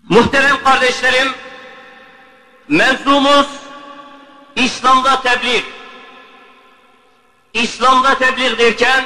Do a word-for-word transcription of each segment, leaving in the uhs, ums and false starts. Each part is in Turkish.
Muhterem kardeşlerim, mevzumuz İslam'da tebliğ. İslam'da tebliğ derken,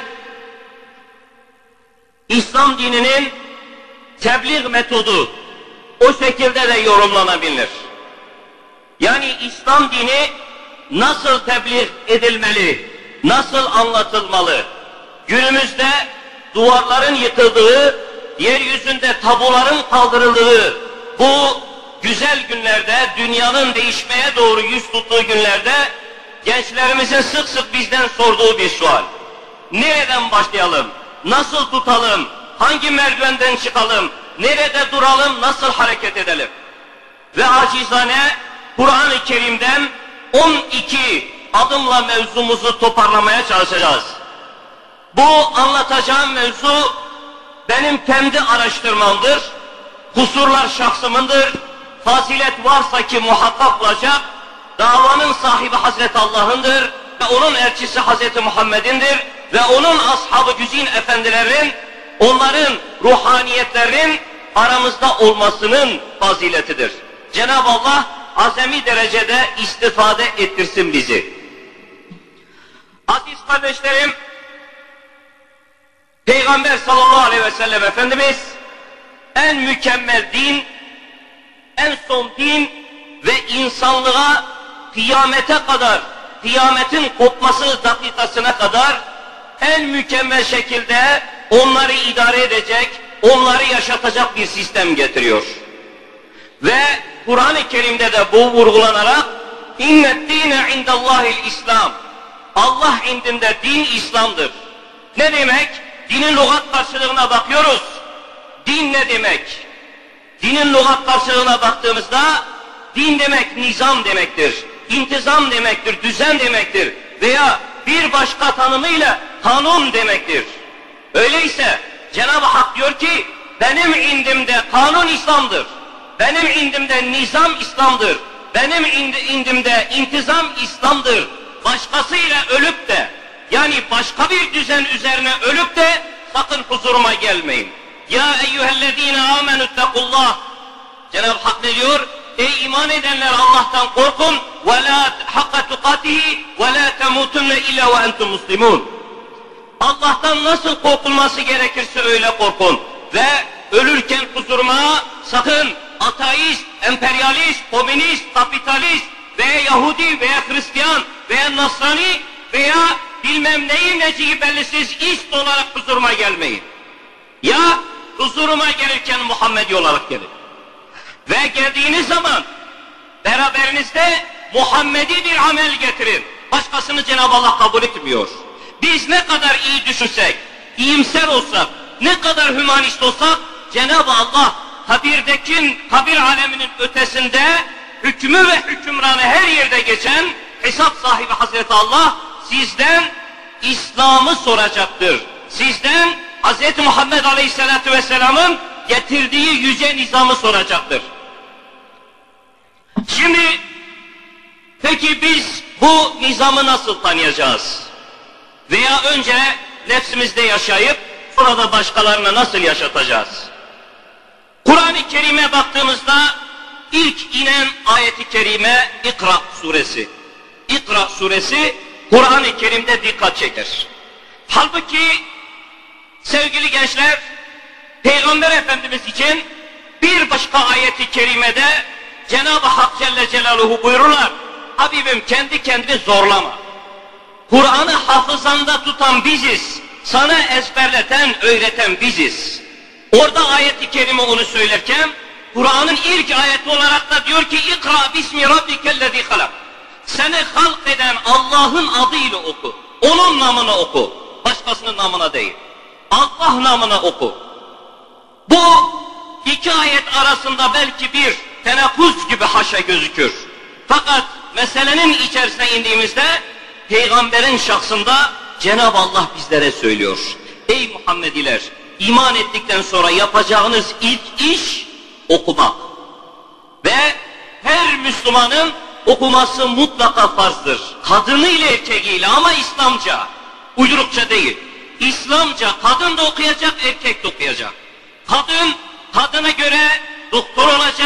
İslam dininin tebliğ metodu o şekilde de yorumlanabilir. Yani İslam dini nasıl tebliğ edilmeli, nasıl anlatılmalı? Günümüzde duvarların yıkıldığı, yeryüzünde tabuların kaldırıldığı bu güzel günlerde, dünyanın değişmeye doğru yüz tuttuğu günlerde gençlerimizin sık sık bizden sorduğu bir sual. Nereden başlayalım? Nasıl tutalım? Hangi merdivenden çıkalım? Nerede duralım? Nasıl hareket edelim? Ve acizane Kur'an-ı Kerim'den on iki adımla mevzumuzu toparlamaya çalışacağız. Bu anlatacağım mevzu benim kendi araştırmamdır. Kusurlar şahsımındır. Fazilet varsa ki muhakkak olacak. Davanın sahibi Hazreti Allah'ındır ve onun elçisi Hazreti Muhammed'indir ve onun ashabı güzin efendilerin, onların ruhaniyetlerinin aramızda olmasının faziletidir. Cenab-ı Allah azami derecede istifade ettirsin bizi. Aziz kardeşlerim, Peygamber sallallahu aleyhi ve sellem Efendimiz en mükemmel din, en son din ve insanlığa kıyamete kadar, kıyametin kopması dakikasına kadar en mükemmel şekilde onları idare edecek, onları yaşatacak bir sistem getiriyor. Ve Kur'an-ı Kerim'de de bu vurgulanarak اِنَّ الدِّينَ عِنْدَ اللّٰهِ الْاِسْلَامِ Allah indinde din İslam'dır. Ne demek? Dinin lügat karşılığına bakıyoruz. Din ne demek? Dinin lügat karşılığına baktığımızda din demek nizam demektir, intizam demektir, düzen demektir veya bir başka tanımıyla kanun demektir. Öyleyse Cenab-ı Hak diyor ki benim indimde kanun İslam'dır, benim indimde nizam İslam'dır, benim indimde intizam İslam'dır. Başkasıyla ölüp de, yani başka bir düzen üzerine ölüp de sakın huzuruma gelmeyin. Ya eyyühellezine amenüttekullah. Cenab-ı Hak ne diyor? Ey iman edenler Allah'tan korkun ve la hakka tukatihi ve la temutunne illa ve entum muslimun. Allah'tan nasıl korkulması gerekirse öyle korkun ve ölürken huzuruma sakın ateist, emperyalist, komünist, kapitalist veya Yahudi veya Hristiyan veya Nasrani veya bilmem neyin neciği bellisiz ist olarak huzuruma gelmeyin. Ya huzuruma gelirken Muhammedi olarak gelin. Ve geldiğiniz zaman beraberinizde Muhammedi bir amel getirin. Başkasını Cenab-ı Allah kabul etmiyor. Biz ne kadar iyi düşünsek, iyimser olsak, ne kadar hümanist olsak Cenab-ı Allah kabirdeki, kabir aleminin ötesinde hükmü ve hükümranı her yerde geçen hesap sahibi Hazreti Allah sizden İslam'ı soracaktır. Sizden Hz. Muhammed Aleyhisselatü Vesselam'ın getirdiği yüce nizamı soracaktır. Şimdi peki biz bu nizamı nasıl tanıyacağız? Veya önce nefsimizde yaşayıp sonra da başkalarına nasıl yaşatacağız? Kur'an-ı Kerim'e baktığımızda ilk inen ayet-i kerime İkra suresi. İkra suresi Kur'an-ı Kerim'de dikkat çeker. Halbuki sevgili gençler, Peygamber Efendimiz için bir başka ayet-i kerimede Cenab-ı Hak Celle Celaluhu buyururlar. Habibim kendi kendini zorlama. Kur'an'ı hafızanda tutan biziz. Sana ezberleten, öğreten biziz. Orada ayet-i kerime onu söylerken Kur'an'ın ilk ayeti olarak da diyor ki İkra bismi rabbikellezî halak. Seni halk eden Allah'ın adıyla oku. Onun namına oku. Başkasının namına değil. Allah namına oku. Bu iki ayet arasında belki bir tenakkuz gibi haşa gözükür. Fakat meselenin içerisine indiğimizde Peygamberin şahsında Cenab-ı Allah bizlere söylüyor. Ey Muhammediler, iman ettikten sonra yapacağınız ilk iş okumak. Ve her Müslümanın okuması mutlaka farzdır. Kadınıyla erkeğiyle ama İslamca, uydurukça değil. İslamca kadın da okuyacak, erkek de okuyacak. Kadın, kadına göre doktor olacak.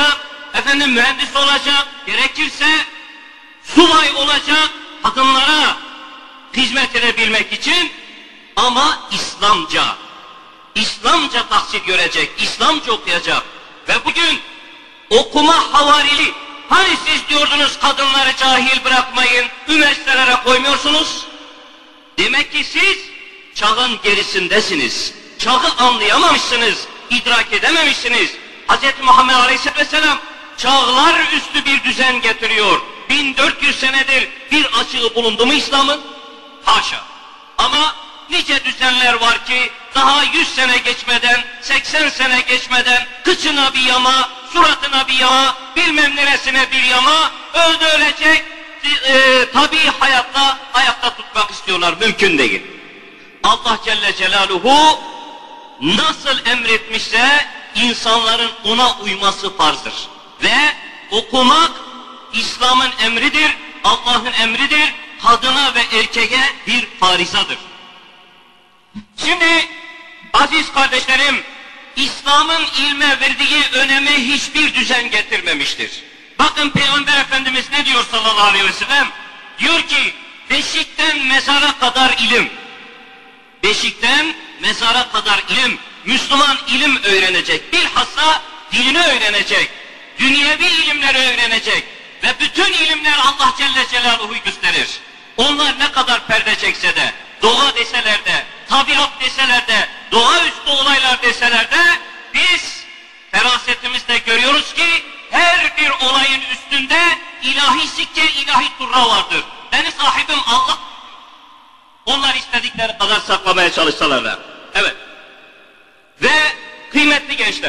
efendim mühendis olacak, gerekirse subay olacak, kadınlara hizmet edebilmek için, ama İslamca, İslamca tahsil görecek, İslamca okuyacak. Ve bugün okuma havarili, hani siz diyordunuz kadınları cahil bırakmayın, üniversitelere koymuyorsunuz? Demek ki siz çağın gerisindesiniz. Çağı anlayamamışsınız, idrak edememişsiniz. Hz. Muhammed Aleyhisselatü Vesselam çağlar üstü bir düzen getiriyor. bin dört yüz senedir bir açığı bulundu mu İslam'ın? Haşa. Ama nice düzenler var ki daha yüz sene geçmeden, seksen sene geçmeden kıçına bir yama, suratına bir yama, bilmem neresine bir yama, öldü ölecek, e, tabii hayatta ayakta tutmak istiyorlar. Mümkün değil. Allah Celle Celaluhu nasıl emretmişse insanların ona uyması farzdır. Ve okumak İslam'ın emridir, Allah'ın emridir, kadına ve erkeğe bir farizadır. Şimdi aziz kardeşlerim, İslam'ın ilme verdiği öneme hiçbir düzen getirmemiştir. Bakın Peygamber Efendimiz ne diyor sallallahu aleyhi ve sellem? Diyor ki, beşikten mezara kadar ilim. Beşikten mezara kadar ilim. Müslüman ilim öğrenecek. Bilhassa dinini öğrenecek. Dünyevi ilimleri öğrenecek. Ve bütün ilimler Allah Celle Celaluhu'yu gösterir. Onlar ne kadar perde çekse de, doğa deseler de, tabiat deseler de, doğaüstü olaylar deseler de, biz ferasetimizde görüyoruz ki her bir olayın üstünde ilahi sikke, ilahi turra vardır. Benim sahibim Allah. Onlar istedikleri kadar saklamaya çalışsalar da. Evet. Ve kıymetli gençler,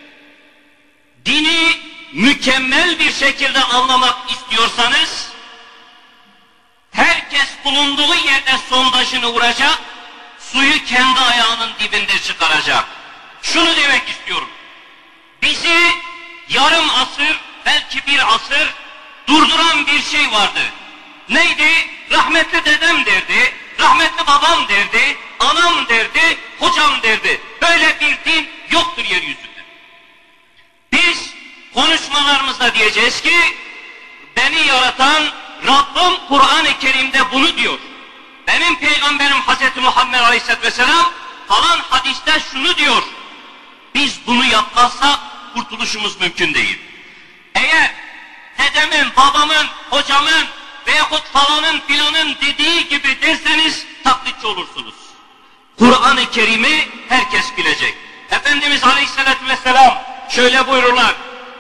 dini mükemmel bir şekilde anlamak istiyorsanız, herkes bulunduğu yerde sondajını vuracak, suyu kendi ayağının dibinde çıkaracak. Şunu demek istiyorum. Bizi yarım asır, belki bir asır durduran bir şey vardı. Neydi? Rahmetli dedem derdi, rahmetli babam derdi, anam derdi, hocam derdi. Böyle bir din yoktur yeryüzünde. Biz konuşmalarımızda diyeceğiz ki, beni yaratan Rabbim Kur'an-ı Kerim'de bunu diyor. Benim peygamberim Hazreti Muhammed Aleyhisselatü Vesselam falan hadiste şunu diyor. Biz bunu yapmazsak kurtuluşumuz mümkün değil. Eğer dedemin, babamın, hocamın veyahut falanın filanın dediği gibi derseniz taklitçi olursunuz. Kur'an-ı Kerim'i herkes bilecek. Efendimiz Aleyhisselatü Vesselam şöyle buyururlar.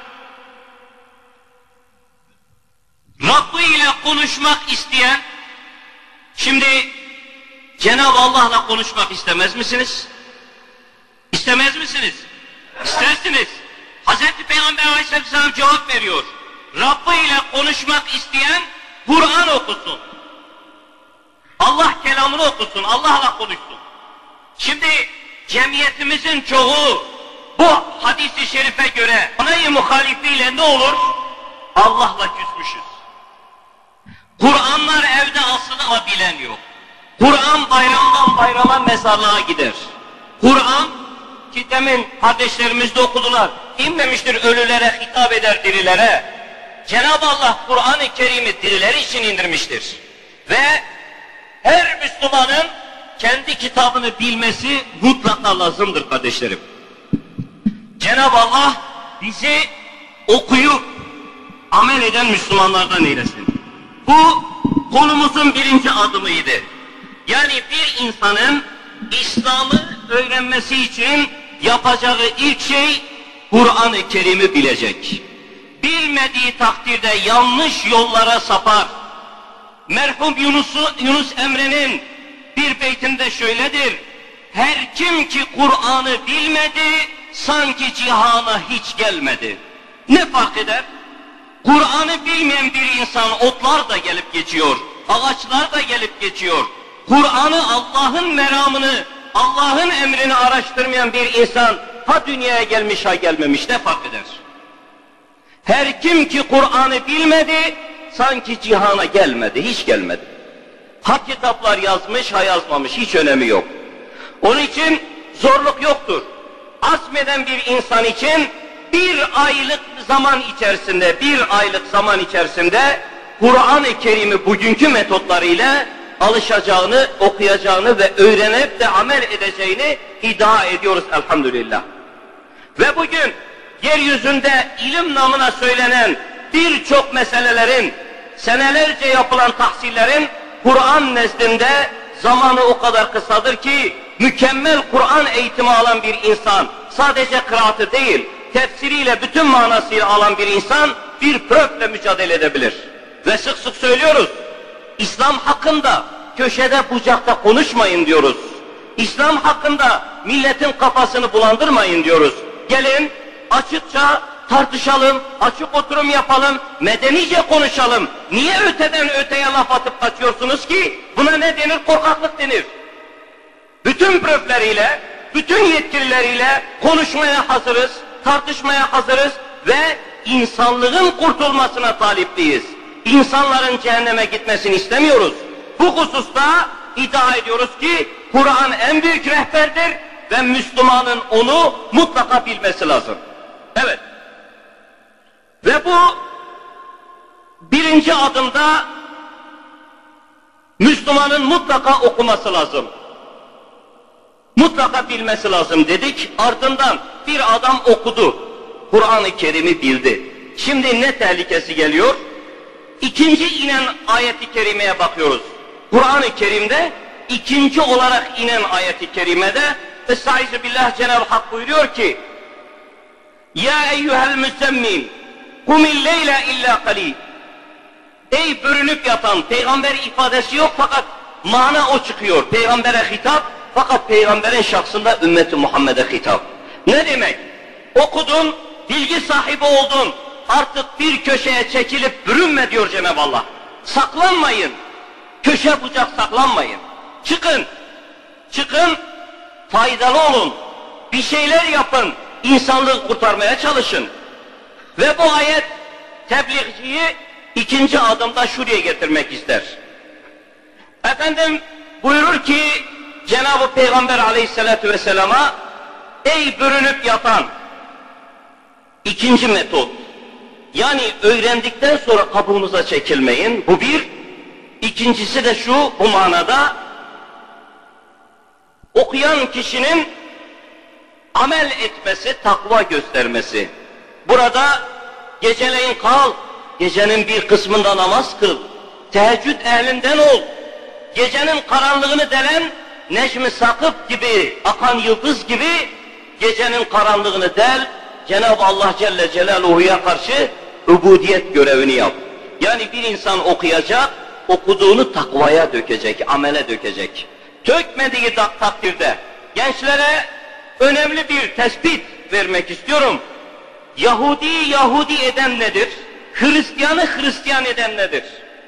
Rabbi ile konuşmak isteyen, şimdi Cenab-ı Allah'la konuşmak istemez misiniz? İstemez misiniz? İstersiniz. Hazreti Peygamber Aleyhisselam cevap veriyor. Rabbi ile konuşmak isteyen Kur'an okusun. Allah kelamını okusun, Allah'la konuşsun. Şimdi cemiyetimizin çoğu bu hadis-i şerife göre anayı muhalifiyle ne olur? Allah'la küsmüşüz. Kur'anlar evde asılı ama bilen yok. Kur'an bayramdan bayrama mezarlığa gider. Kur'an, ki demin kardeşlerimiz de okudular, inmemiştir ölülere, hitap eder dirilere. Cenab-ı Allah Kur'an-ı Kerim'i diriler için indirmiştir. Ve her Müslümanın kendi kitabını bilmesi mutlaka lazımdır kardeşlerim. Cenab-ı Allah bizi okuyup amel eden Müslümanlardan eylesin. Bu konumuzun birinci adımıydı. Yani bir insanın İslam'ı öğrenmesi için yapacağı ilk şey Kur'an-ı Kerim'i bilecek. Bilmediği takdirde yanlış yollara sapar. Merhum Yunus'u, Yunus Emre'nin bir beytinde şöyledir. Her kim ki Kur'an'ı bilmedi, sanki cihana hiç gelmedi. Ne fark eder? Kur'an'ı bilmeyen bir insan, otlar da gelip geçiyor, ağaçlar da gelip geçiyor. Kur'an'ı, Allah'ın meramını, Allah'ın emrini araştırmayan bir insan, ha dünyaya gelmiş ha gelmemiş, ne fark eder? Her kim ki Kur'an'ı bilmedi, sanki cihana gelmedi, hiç gelmedi. Ha kitaplar yazmış, ha yazmamış, hiç önemi yok. Onun için zorluk yoktur. Azmeden bir insan için bir aylık zaman içerisinde, bir aylık zaman içerisinde Kur'an-ı Kerim'i bugünkü metotlarıyla alışacağını, okuyacağını ve öğrenip de amel edeceğini iddia ediyoruz elhamdülillah. Ve bugün yeryüzünde ilim namına söylenen birçok meselelerin, senelerce yapılan tahsillerin Kur'an nezdinde zamanı o kadar kısadır ki mükemmel Kur'an eğitimi alan bir insan, sadece kıraatı değil, tefsiriyle bütün manasıyla alan bir insan bir pröfle mücadele edebilir. Ve sık sık söylüyoruz, İslam hakkında köşede bucakta konuşmayın diyoruz. İslam hakkında milletin kafasını bulandırmayın diyoruz. Gelin açıkça tartışalım, açık oturum yapalım, medenice konuşalım. Niye öteden öteye laf atıp kaçıyorsunuz ki? Buna ne denir? Korkaklık denir. Bütün pröfleriyle, bütün yetkilileriyle konuşmaya hazırız, tartışmaya hazırız ve insanlığın kurtulmasına talipliyiz. İnsanların cehenneme gitmesini istemiyoruz. Bu hususta iddia ediyoruz ki Kur'an en büyük rehberdir ve Müslümanın onu mutlaka bilmesi lazım. Evet. Ve bu birinci adımda Müslümanın mutlaka okuması lazım. Mutlaka bilmesi lazım dedik. Ardından bir adam okudu. Kur'an-ı Kerim'i bildi. Şimdi ne tehlikesi geliyor? İkinci inen ayet-i kerimeye bakıyoruz. Kur'an-ı Kerim'de ikinci olarak inen ayet-i kerimede Estaizu billah, Cenab-ı Hak buyuruyor ki Ya eyyuhel müzzemmil kumil leyle illa qalil. Ey bürünüp yatan, peygamber ifadesi yok fakat mana o çıkıyor. Peygambere hitap fakat peygamberin şahsında ümmeti Muhammed'e hitap. Ne demek? Okudun, bilgi sahibi oldun, artık bir köşeye çekilip bürünme diyor Cenab-ı Allah. Saklanmayın, köşe bucak saklanmayın. Çıkın, çıkın, faydalı olun, bir şeyler yapın, insanlığı kurtarmaya çalışın. Ve bu ayet tebliğciyi ikinci adımda şuraya getirmek ister. Efendim buyurur ki Cenab-ı Peygamber aleyhissalatu vesselama ey bürünüp yatan, ikinci metot, yani öğrendikten sonra kabuğunuza çekilmeyin, bu bir. İkincisi de şu, bu manada okuyan kişinin amel etmesi, takva göstermesi. Burada geceleyin kal, gecenin bir kısmında namaz kıl, teheccüd ehlinden ol, gecenin karanlığını delen Necm-i Sakıp gibi, akan yıldız gibi gecenin karanlığını del, Cenab-ı Allah Celle Celaluhu'ya karşı ubudiyet görevini yap. Yani bir insan okuyacak, okuduğunu takvaya dökecek, amele dökecek. Dökmediği takdirde gençlere önemli bir tespit vermek istiyorum. Yahudi Yahudi eden nedir? Hristiyanı Hristiyan eden nedir?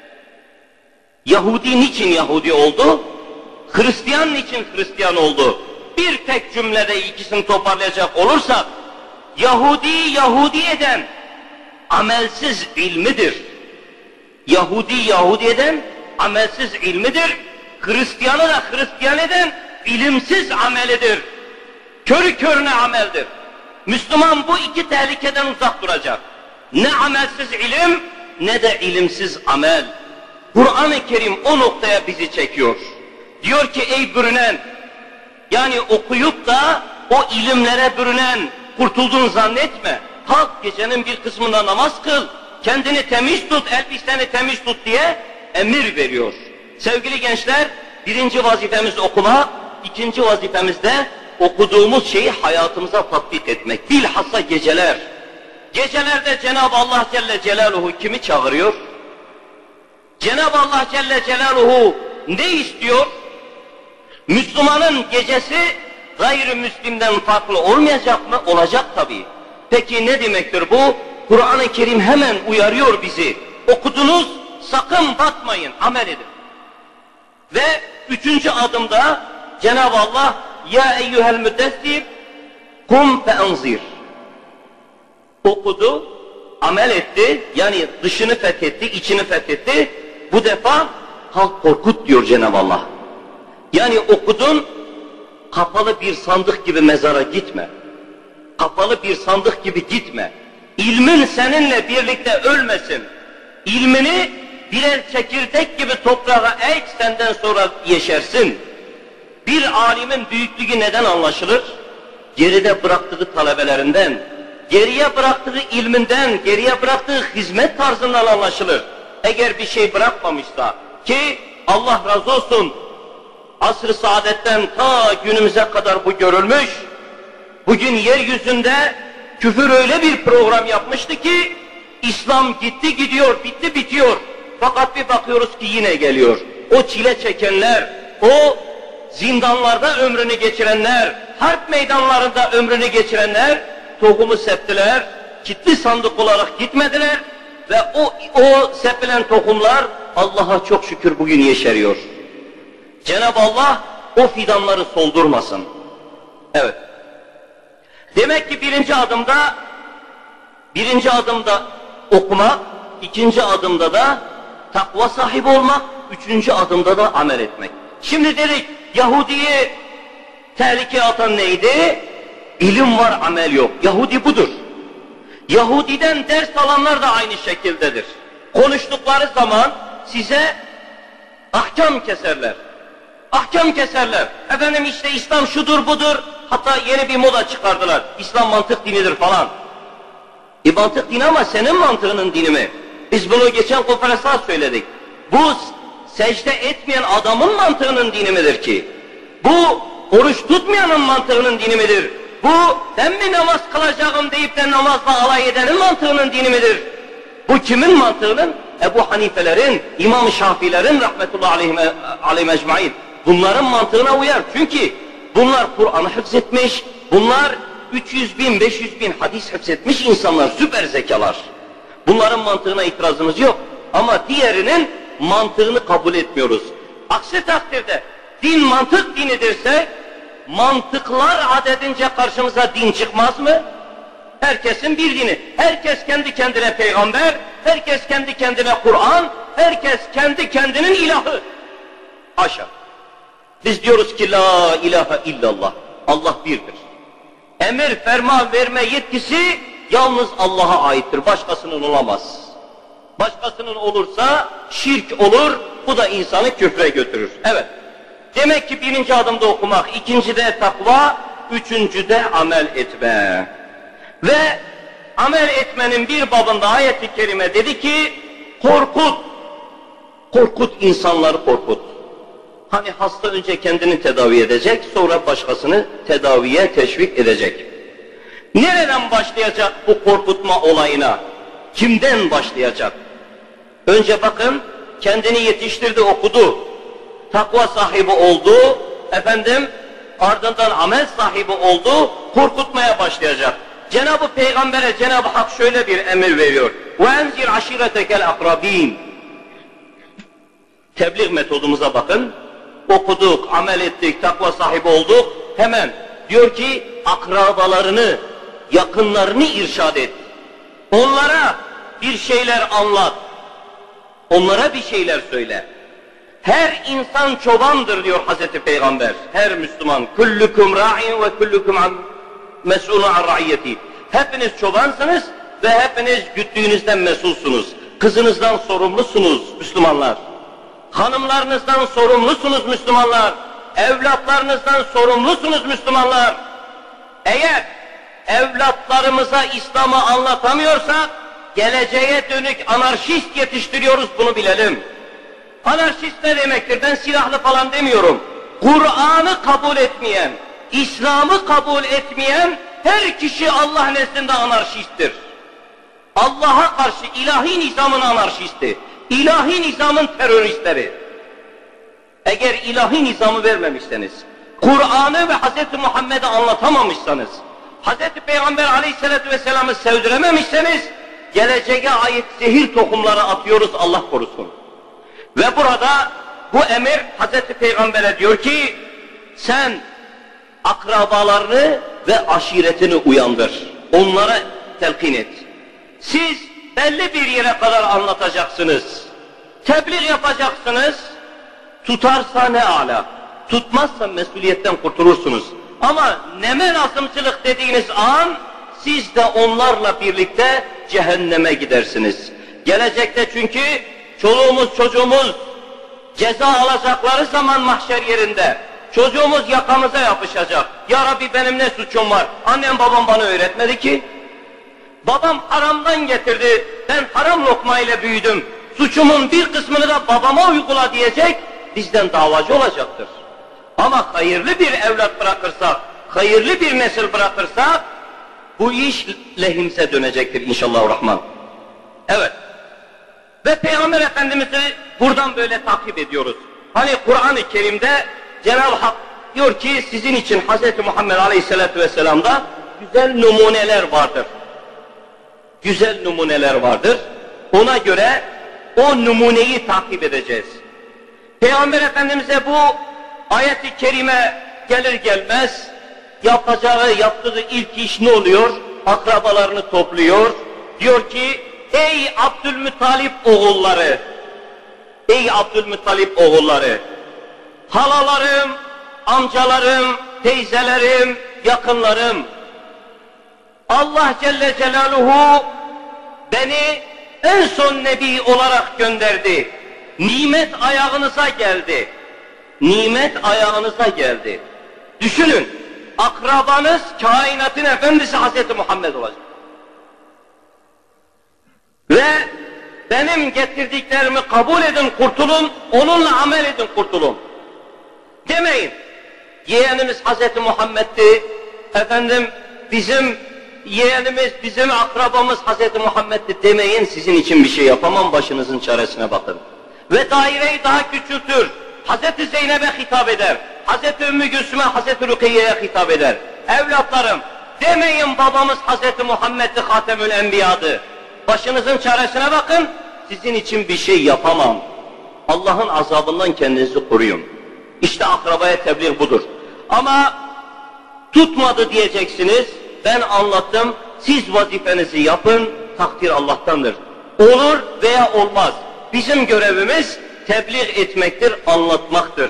Yahudi niçin Yahudi oldu? Hristiyan niçin Hristiyan oldu? Bir tek cümlede ikisini toparlayacak olursak, Yahudi Yahudi eden amelsiz ilmidir. Yahudi Yahudi eden amelsiz ilmidir. Hristiyanı da Hristiyan eden ilimsiz amelidir. Körü körüne ameldir. Müslüman bu iki tehlikeden uzak duracak. Ne amelsiz ilim ne de ilimsiz amel. Kur'an-ı Kerim o noktaya bizi çekiyor. Diyor ki ey bürünen, yani okuyup da o ilimlere bürünen, kurtulduğunu zannetme. Kalk gecenin bir kısmında namaz kıl, kendini temiz tut, elbiseni temiz tut diye emir veriyor. Sevgili gençler, birinci vazifemiz okuma, ikinci vazifemiz de okuduğumuz şeyi hayatımıza tatbik etmek. Bilhassa geceler. Gecelerde Cenab-ı Allah Celle Celaluhu kimi çağırıyor? Cenab-ı Allah Celle Celaluhu ne istiyor? Müslümanın gecesi gayrimüslimden farklı olmayacak mı? Olacak tabii. Peki ne demektir bu? Kur'an-ı Kerim hemen uyarıyor bizi. Okudunuz, sakın batmayın, amel edin. Ve üçüncü adımda Cenab-ı Allah ya eyyuhel müddessir kum fe enzir. Okudu, amel etti, yani dışını fethetti, içini fethetti. Bu defa kalk korkut diyor Cenab-ı Allah. Yani okudun, kapalı bir sandık gibi mezara gitme. Kapalı bir sandık gibi gitme. İlmin seninle birlikte ölmesin. İlmini birer çekirdek gibi toprağa ek, senden sonra yeşersin. Bir alimin büyüklüğü neden anlaşılır? Geride bıraktığı talebelerinden, geriye bıraktığı ilminden, geriye bıraktığı hizmet tarzından anlaşılır. Eğer bir şey bırakmamışsa, ki Allah razı olsun, asr-ı saadetten ta günümüze kadar bu görülmüş, bugün yeryüzünde küfür öyle bir program yapmıştı ki, İslam gitti gidiyor, bitti bitiyor. Fakat bir bakıyoruz ki yine geliyor. O çile çekenler, o zindanlarda ömrünü geçirenler, harp meydanlarında ömrünü geçirenler, tohumu septiler, kilitli sandık olarak gitmediler ve o, o sepilen tohumlar Allah'a çok şükür bugün yeşeriyor. Cenab-ı Allah o fidanları soldurmasın. Evet. Demek ki birinci adımda, birinci adımda okumak, ikinci adımda da takva sahibi olmak, üçüncü adımda da amel etmek. Şimdi dedik, Yahudi'yi tehlikeye atan neydi? İlim var, amel yok. Yahudi budur. Yahudi'den ders alanlar da aynı şekildedir. Konuştukları zaman size ahkam keserler. Ahkam keserler. Efendim işte İslam şudur budur. Hatta yeni bir moda çıkardılar. İslam mantık dinidir falan. E mantık dini ama senin mantığının dini mi? Biz bunu geçen konferansta söyledik. Bu secde etmeyen adamın mantığının dini midir ki? Bu oruç tutmayanın mantığının dini midir? Bu ben mi namaz kılacağım deyip de namazla alay edenin mantığının dini midir? Bu kimin mantığının? Ebu Hanifelerin, İmam-ı Şafiilerin rahmetullahi aleyhim ecmaîn. Bunların mantığına uyar. Çünkü bunlar Kur'an'ı hıfzetmiş, bunlar üç yüz bin, beş yüz bin hadis hıfzetmiş insanlar, süper zekalar. Bunların mantığına itirazımız yok. Ama diğerinin mantığını kabul etmiyoruz. Aksi takdirde din mantık dinidirse, mantıklar adedince karşımıza din çıkmaz mı? Herkesin bir dini. Herkes kendi kendine peygamber, herkes kendi kendine Kur'an, herkes kendi kendinin ilahı. Haşa. Biz diyoruz ki la ilahe illallah. Allah birdir. Emir ferman verme yetkisi yalnız Allah'a aittir. Başkasının olamaz. Başkasının olursa şirk olur, bu da insanı küfre götürür. Evet. Demek ki birinci adımda okumak, ikincide takva, üçüncüde amel etme. Ve amel etmenin bir babında ayet-i kerime dedi ki, korkut. Korkut, insanları korkut. Hani hasta önce kendini tedavi edecek, sonra başkasını tedaviye teşvik edecek. Nereden başlayacak bu korkutma olayına? Kimden başlayacak? Önce bakın, kendini yetiştirdi, okudu. Takva sahibi oldu, efendim, ardından amel sahibi oldu, korkutmaya başlayacak. Cenab-ı Peygamber'e Cenab-ı Hak şöyle bir emir veriyor. وَاَنْزِرْ عَشِيرَتَكَ الْاَقْرَب۪ينَ Tebliğ metodumuza bakın. Okuduk, amel ettik, takva sahibi olduk. Hemen diyor ki akrabalarını, yakınlarını irşad et. Onlara bir şeyler anlat. Onlara bir şeyler söyle. Her insan çobandır diyor Hazreti Peygamber. Her Müslüman. Kullukum ra'in ve kullukum mes'ulun an ra'iyeti. Hepiniz çobansınız ve hepiniz güttüğünüzden mesulsunuz. Kızınızdan sorumlusunuz Müslümanlar. Hanımlarınızdan sorumlusunuz Müslümanlar. Evlatlarınızdan sorumlusunuz Müslümanlar. Eğer evlatlarımıza İslam'ı anlatamıyorsak, geleceğe dönük anarşist yetiştiriyoruz, bunu bilelim. Anarşist ne demektir? Ben silahlı falan demiyorum. Kur'an'ı kabul etmeyen, İslam'ı kabul etmeyen her kişi Allah nezdinde anarşisttir. Allah'a karşı ilahi nizamın anarşisti, ilahi nizamın teröristleri. Eğer ilahi nizamı vermemişseniz, Kur'an'ı ve Hz. Muhammed'i anlatamamışsanız, Hz. Peygamber aleyhissalatü vesselam'ı sevdirememişseniz, geleceğe ait zehir tohumları atıyoruz, Allah korusun. Ve burada bu emir Hz. Peygamber'e diyor ki, sen akrabalarını ve aşiretini uyandır, onlara telkin et. Siz belli bir yere kadar anlatacaksınız, tebliğ yapacaksınız, tutarsa ne ala, tutmazsa mesuliyetten kurtulursunuz. Ama neme lazımcılık dediğiniz an, siz de onlarla birlikte cehenneme gidersiniz. Gelecekte çünkü çoluğumuz çocuğumuz ceza alacakları zaman mahşer yerinde çocuğumuz yakamıza yapışacak. Ya Rabbi benim ne suçum var? Annem babam bana öğretmedi ki. Babam haramdan getirdi. Ben haram lokmayla büyüdüm. Suçumun bir kısmını da babama uygula diyecek. Bizden davacı olacaktır. Ama hayırlı bir evlat bırakırsak, hayırlı bir nesil bırakırsak bu iş lehimize dönecektir inşallahurrahman. Evet. Ve Peygamber Efendimiz'i buradan böyle takip ediyoruz. Hani Kur'an-ı Kerim'de Cenab-ı Hak diyor ki sizin için Hz. Muhammed Aleyhisselatü Vesselam'da güzel numuneler vardır. Güzel numuneler vardır. Ona göre o numuneyi takip edeceğiz. Peygamber Efendimiz'e bu ayet-i kerime gelir gelmez yapacağı, yaptığı ilk iş ne oluyor? Akrabalarını topluyor. Diyor ki ey Abdülmuttalip oğulları, ey Abdülmuttalip oğulları, halalarım, amcalarım, teyzelerim, yakınlarım, Allah Celle Celaluhu beni en son nebi olarak gönderdi. Nimet ayağınıza geldi. Nimet ayağınıza geldi. Düşünün, akrabanız kainatın efendisi Hazreti Muhammed olacak. Ve benim getirdiklerimi kabul edin, kurtulun, onunla amel edin, kurtulun. Demeyin, yeğenimiz Hazreti Muhammed'di, efendim bizim yeğenimiz, bizim akrabamız Hazreti Muhammed'di demeyin, sizin için bir şey yapamam, başınızın çaresine bakın. Ve daireyi daha küçültür, Hazreti Zeynep'e hitap eder, Hazreti Ümmü Gülsüm'e, Hazreti Rukiye'ye hitap eder. Evlatlarım, demeyin babamız Hazreti Muhammed'di, Hatemül Enbiya'dı. Başınızın çaresine bakın, sizin için bir şey yapamam. Allah'ın azabından kendinizi koruyun. İşte akrabaya tebliğ budur. Ama tutmadı diyeceksiniz, ben anlattım, siz vazifenizi yapın, takdir Allah'tandır. Olur veya olmaz. Bizim görevimiz tebliğ etmektir, anlatmaktır.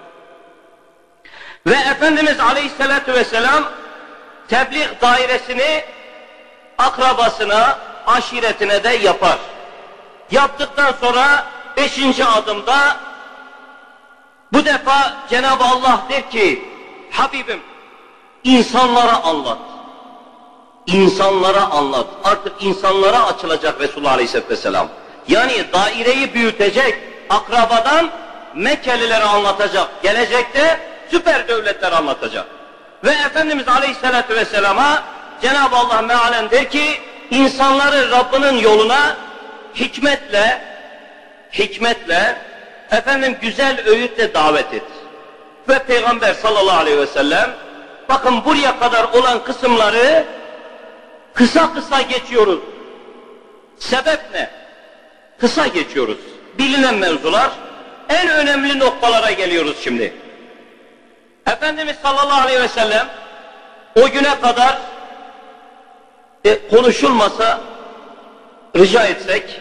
Ve Efendimiz Aleyhisselatü Vesselam tebliğ dairesini akrabasına, aşiretine de yapar. Yaptıktan sonra beşinci adımda bu defa Cenab-ı Allah der ki, Habibim insanlara anlat. İnsanlara anlat. Artık insanlara açılacak Resulullah Aleyhisselatü Vesselam. Yani daireyi büyütecek, akrabadan Mekkelilere anlatacak. Gelecekte süper devletler anlatacak. Ve Efendimiz Aleyhisselatü Vesselam'a Cenab-ı Allah mealen der ki, insanları Rabbinin yoluna hikmetle, hikmetle, efendim güzel öğütle davet et. Ve Peygamber sallallahu aleyhi ve sellem, bakın buraya kadar olan kısımları kısa kısa geçiyoruz. Sebep ne? Kısa geçiyoruz. Bilinen mevzular, en önemli noktalara geliyoruz şimdi. Efendimiz sallallahu aleyhi ve sellem, o güne kadar e, konuşulmasa, rica etsek,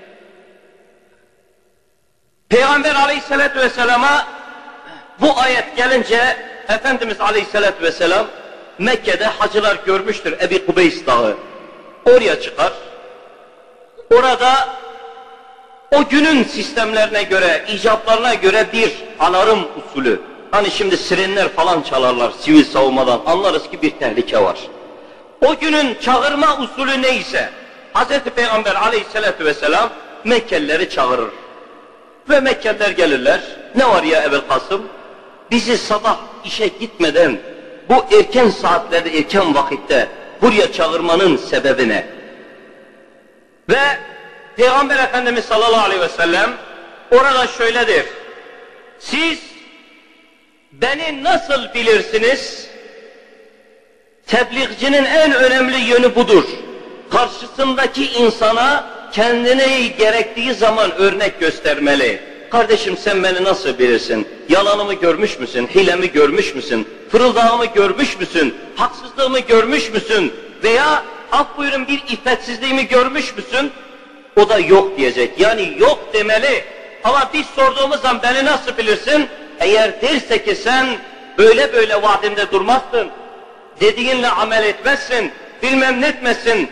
Peygamber aleyhissalatü vesselama bu ayet gelince, Efendimiz aleyhissalatü vesselam Mekke'de hacılar görmüştür, Ebi Kubeys Dağı. Oraya çıkar. Orada o günün sistemlerine göre, icaplarına göre bir alarm usulü. Hani şimdi sirenler falan çalarlar sivil savunmadan, anlarız ki bir tehlike var. O günün çağırma usulü neyse, Hazreti Peygamber aleyhissalatü vesselam Mekkelileri çağırır. Ve Mekkeliler gelirler. Ne var ya Ebul Kasım? Bizi sabah işe gitmeden bu erken saatlerde, erken vakitte buraya çağırmanın sebebi ne? Ve Peygamber Efendimiz sallallahu aleyhi ve sellem orada şöyledir. Siz beni nasıl bilirsiniz? Tebliğcinin en önemli yönü budur. Karşısındaki insana kendine gerektiği zaman örnek göstermeli. Kardeşim sen beni nasıl bilirsin? Yalanımı görmüş müsün? Hilemi görmüş müsün? Fırıldağımı görmüş müsün? Haksızlığımı görmüş müsün? Veya af buyurun bir iffetsizliğimi görmüş müsün? O da yok diyecek. Yani yok demeli. Ama biz sorduğumuz zaman beni nasıl bilirsin? Eğer derse ki sen böyle böyle vaadinde durmazsın, dediğinle amel etmezsin, bilmem ne etmezsin,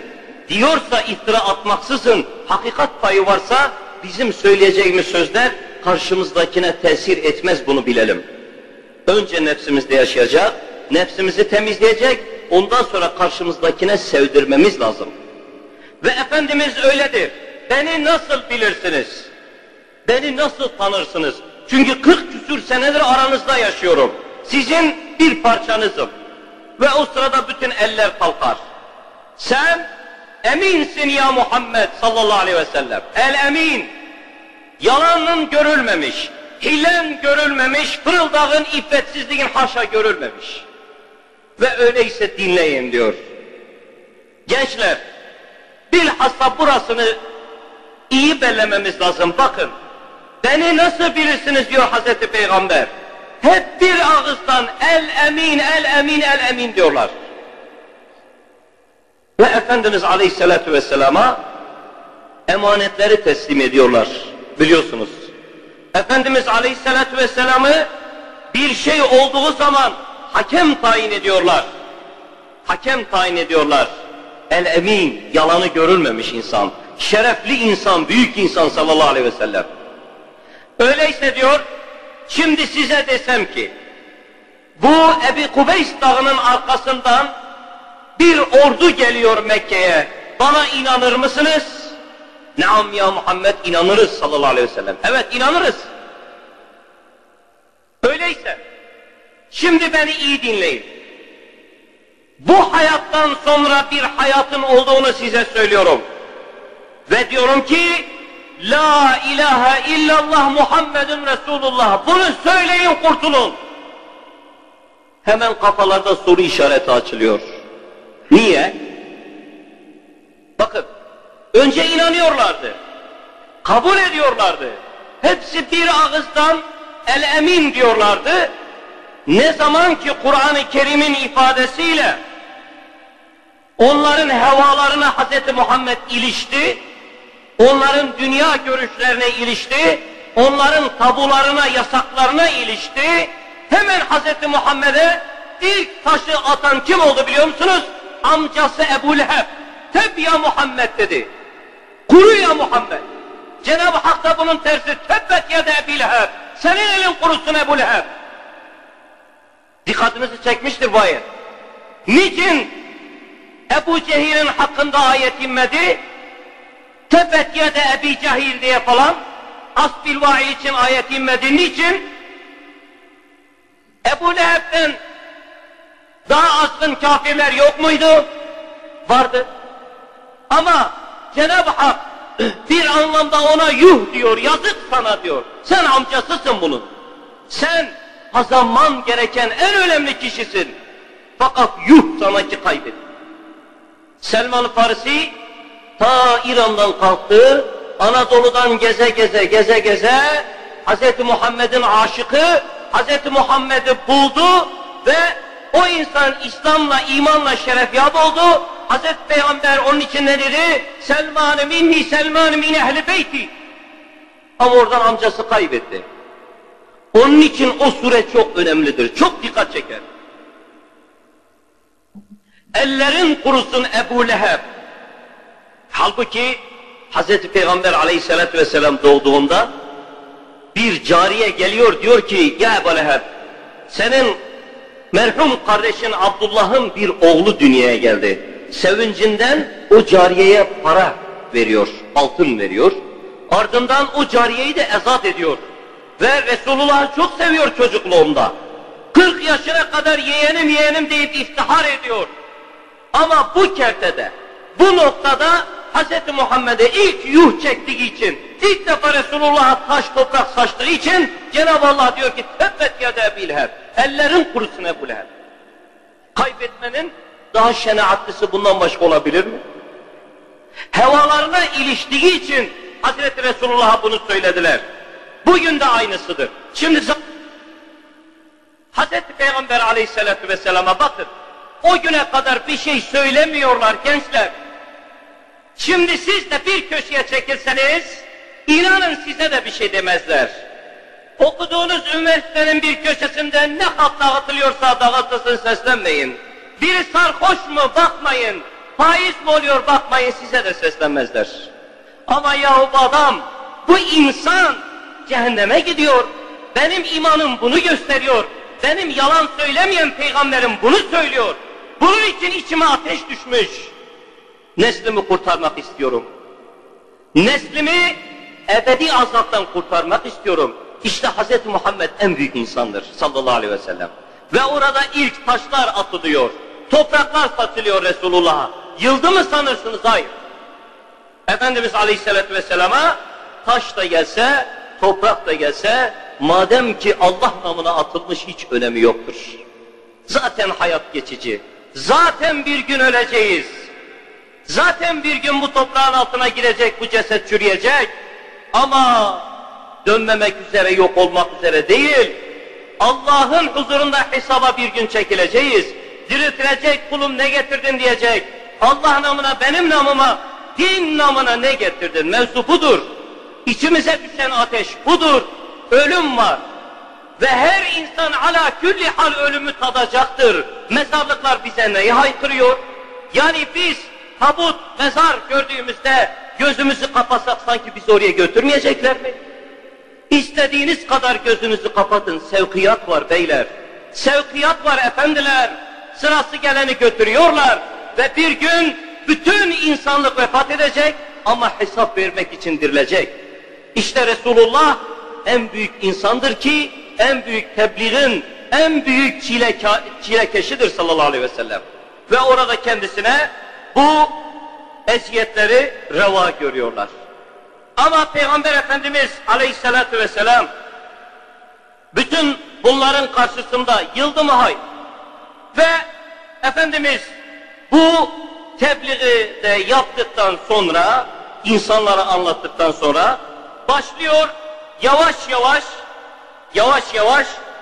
diyorsa iftira atmaksızın, hakikat payı varsa bizim söyleyeceğimiz sözler karşımızdakine tesir etmez, bunu bilelim. Önce nefsimizde yaşayacak, nefsimizi temizleyecek, ondan sonra karşımızdakine sevdirmemiz lazım. Ve Efendimiz öyledir. Beni nasıl bilirsiniz? Beni nasıl tanırsınız? Çünkü kırk küsür senedir aranızda yaşıyorum. Sizin bir parçanızım. Ve o sırada bütün eller kalkar. Sen eminsin ya Muhammed sallallahu aleyhi ve sellem. El emin. Yalanın görülmemiş, hilen görülmemiş, fırıldağın, iffetsizliğin haşa görülmemiş. Ve öyleyse dinleyin diyor. Gençler, bilhassa burasını iyi bellememiz lazım. Bakın, beni nasıl bilirsiniz diyor Hazreti Peygamber. Hep bir ağızdan el emin, el emin, el emin diyorlar. Ve Efendimiz Aleyhisselatü Vesselam'a emanetleri teslim ediyorlar. Biliyorsunuz. Efendimiz Aleyhisselatü Vesselam'ı bir şey olduğu zaman hakem tayin ediyorlar. Hakem tayin ediyorlar. El emin, yalanı görülmemiş insan. Şerefli insan, büyük insan sallallahu aleyhi ve sellem. Öyleyse diyor, şimdi size desem ki, bu Ebi Kubeys dağının arkasından bir ordu geliyor Mekke'ye, bana inanır mısınız? Naam ya Muhammed, inanırız sallallahu aleyhi ve sellem. Evet, inanırız. Öyleyse, şimdi beni iyi dinleyin. Bu hayattan sonra bir hayatın olduğunu size söylüyorum. Ve diyorum ki, La ilahe illallah Muhammedun Resulullah. Bunu söyleyin, kurtulun. Hemen kafalarda soru işareti açılıyor. Niye? Bakın, önce inanıyorlardı. Kabul ediyorlardı. Hepsi bir ağızdan el emin diyorlardı. Ne zaman ki Kur'an-ı Kerim'in ifadesiyle onların hevalarına Hazreti Muhammed ilişti, onların dünya görüşlerine ilişti, onların tabularına, yasaklarına ilişti, hemen Hazreti Muhammed'e ilk taşı atan kim oldu biliyor musunuz? Amcası Ebu Leheb. Teb ya Muhammed dedi. Kuru ya Muhammed. Cenab-ı Hak da bunun tersi. Tebbet ya da Ebu Leheb. Senin elin kurusun Ebu Leheb. Dikkatinizi çekmiştir bu ayet. Niçin Ebu Cehil'in hakkında ayet inmedi? Tebbet ya da Ebu Cehil diye falan Asbilvail için ayet inmedi. Niçin? Ebu Leheb'den daha azgın kafirler yok muydu? Vardı. Ama Cenab-ı Hak bir anlamda ona yuh diyor, yazık sana diyor. Sen amcasısın bunun. Sen kazanman gereken en önemli kişisin. Fakat yuh sana ki kaybettin. Selman Farisi ta İran'dan kalktı, Anadolu'dan geze geze geze geze Hz. Muhammed'in aşıkı Hz. Muhammed'i buldu ve o insan İslam'la, imanla şerefyab oldu. Hz. Peygamber onun için ne dedi? Selman-ı minni, Selman-ı min ehl-i beyti. Ama oradan amcası kaybetti. Onun için o süreç çok önemlidir, çok dikkat çeker. Ellerin kurusun Ebu Leheb. Halbuki Hz. Peygamber aleyhissalatü vesselam doğduğunda bir cariye geliyor, diyor ki ya Ebu Leheb, senin merhum kardeşin Abdullah'ın bir oğlu dünyaya geldi. Sevincinden o cariyeye para veriyor, altın veriyor. Ardından o cariyeyi de ezat ediyor. Ve Resulullah'ı çok seviyor çocukluğunda. kırk yaşına kadar yeğenim yeğenim deyip iftihar ediyor. Ama bu kertede, bu noktada Hz. Muhammed'e ilk yuh çektiği için, ilk defa Resulullah'a taş toprak saçtığı için Cenab-ı Allah diyor ki tebbet yâde Ebu Leheb. Ellerin kurusun Ebu Leheb. Kaybetmenin daha şenaatlısı bundan başka olabilir mi? Hevalarına iliştiği için Hazreti Resulullah'a bunu söylediler. Bugün de aynısıdır. Şimdi Hazreti Peygamber aleyhissalatü vesselama bakın. O güne kadar bir şey söylemiyorlar gençler. Şimdi siz de bir köşeye çekilseniz, inanın size de bir şey demezler. Okuduğunuz üniversitenin bir köşesinden ne hak dağıtılıyorsa dağıtılsın, seslenmeyin. Biri sarhoş mu bakmayın. Faiz mi oluyor bakmayın size de seslenmezler. Ama yahu bu adam, bu insan cehenneme gidiyor. Benim imanım bunu gösteriyor. Benim yalan söylemeyen peygamberim bunu söylüyor. Bunun için içime ateş düşmüş. Neslimi kurtarmak istiyorum. Neslimi ebedi azaptan kurtarmak istiyorum. İşte Hazreti Muhammed en büyük insandır sallallahu aleyhi ve sellem. Ve orada ilk taşlar atılıyor. Topraklar satılıyor Resulullah'a. Yıldı mı sanırsınız? Hayır. Efendimiz aleyhissalatü vesselama taş da gelse, toprak da gelse, madem ki Allah namına atılmış hiç önemi yoktur. Zaten hayat geçici. Zaten bir gün öleceğiz. Zaten bir gün bu toprağın altına girecek, bu ceset çürüyecek. Ama dönmemek üzere, yok olmak üzere değil. Allah'ın huzurunda hesaba bir gün çekileceğiz. Diriltilecek, kulum ne getirdin diyecek. Allah namına, benim namıma, din namına ne getirdin? Mevzu budur. İçimize düşen ateş budur. Ölüm var. Ve her insan ala külli hal ölümü tadacaktır. Mezarlıklar bize neyi haykırıyor? Yani biz tabut, mezar gördüğümüzde gözümüzü kapatsak sanki bizi oraya götürmeyecekler mi? İstediğiniz kadar gözünüzü kapatın. Sevkiyat var beyler. Sevkiyat var efendiler. Sırası geleni götürüyorlar. Ve bir gün bütün insanlık vefat edecek ama hesap vermek için dirilecek. İşte Resulullah en büyük insandır ki en büyük tebliğin en büyük çileka, çilekeşidir sallallahu aleyhi ve sellem. Ve orada kendisine bu eziyetleri reva görüyorlar. Ama Peygamber Efendimiz aleyhissalatü vesselam bütün bunların karşısında yıldı mı? Hayır. Ve Efendimiz bu tebliği de yaptıktan sonra, insanlara anlattıktan sonra başlıyor yavaş yavaş, yavaş yavaş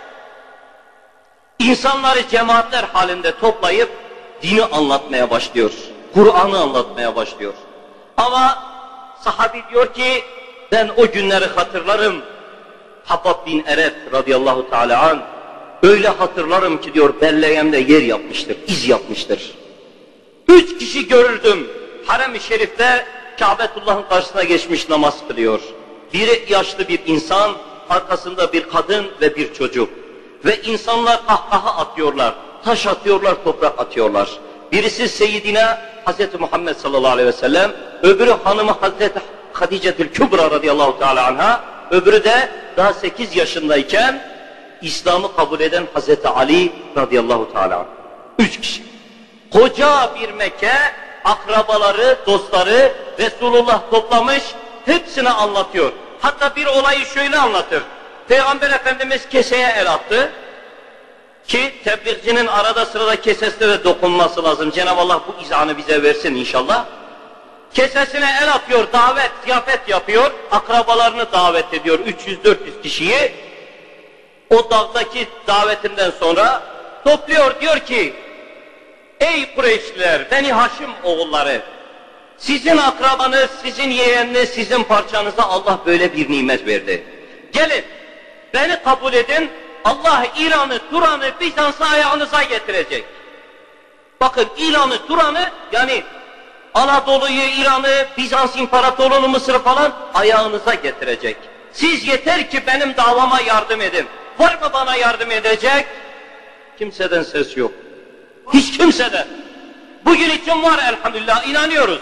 insanları cemaatler halinde toplayıp dini anlatmaya başlıyor. Kur'an'ı anlatmaya başlıyor. Ama sahabi diyor ki ben o günleri hatırlarım. Habbab bin Eret radıyallahu teala anh öyle hatırlarım ki diyor belleğimde yer yapmıştır, iz yapmıştır. Üç kişi görürdüm. Harem-i Şerif'te Kâbetullah'ın karşısına geçmiş namaz kılıyor. Biri yaşlı bir insan, arkasında bir kadın ve bir çocuk. Ve insanlar kahkaha atıyorlar, taş atıyorlar, toprak atıyorlar. Birisi Seyyidina Hazreti Muhammed sallallahu aleyhi ve sellem, öbürü hanımı Hazreti Hadicetül Kübra radıyallahu teala anha, öbürü de daha sekiz yaşındayken İslam'ı kabul eden Hazreti Ali radıyallahu teala anh. Üç kişi. Koca bir Mekke, akrabaları, dostları Resulullah toplamış, hepsine anlatıyor. Hatta bir olayı şöyle anlatır. Peygamber Efendimiz keseye el attı. Ki tebliğcinin arada sırada kesesine de dokunması lazım. Cenab-ı Allah bu izanı bize versin inşallah. Kesesine el atıyor, davet, ziyafet yapıyor. Akrabalarını davet ediyor, üç yüz dört yüz kişiyi. O dağdaki davetinden sonra topluyor, diyor ki ey Kureyşliler, Beni Haşim oğulları, sizin akrabanız, sizin yeğeniniz, sizin parçanıza Allah böyle bir nimet verdi. Gelin, beni kabul edin, Allah İran'ı, Turan'ı, Bizans'ı ayağınıza getirecek. Bakın İran'ı, Turan'ı, yani Anadolu'yu, İran'ı, Bizans İmparatorluğu'nu, Mısır'ı falan ayağınıza getirecek. Siz yeter ki benim davama yardım edin. Var mı bana yardım edecek? Kimseden ses yok. Hiç kimseden. Bugün için var elhamdülillah, inanıyoruz.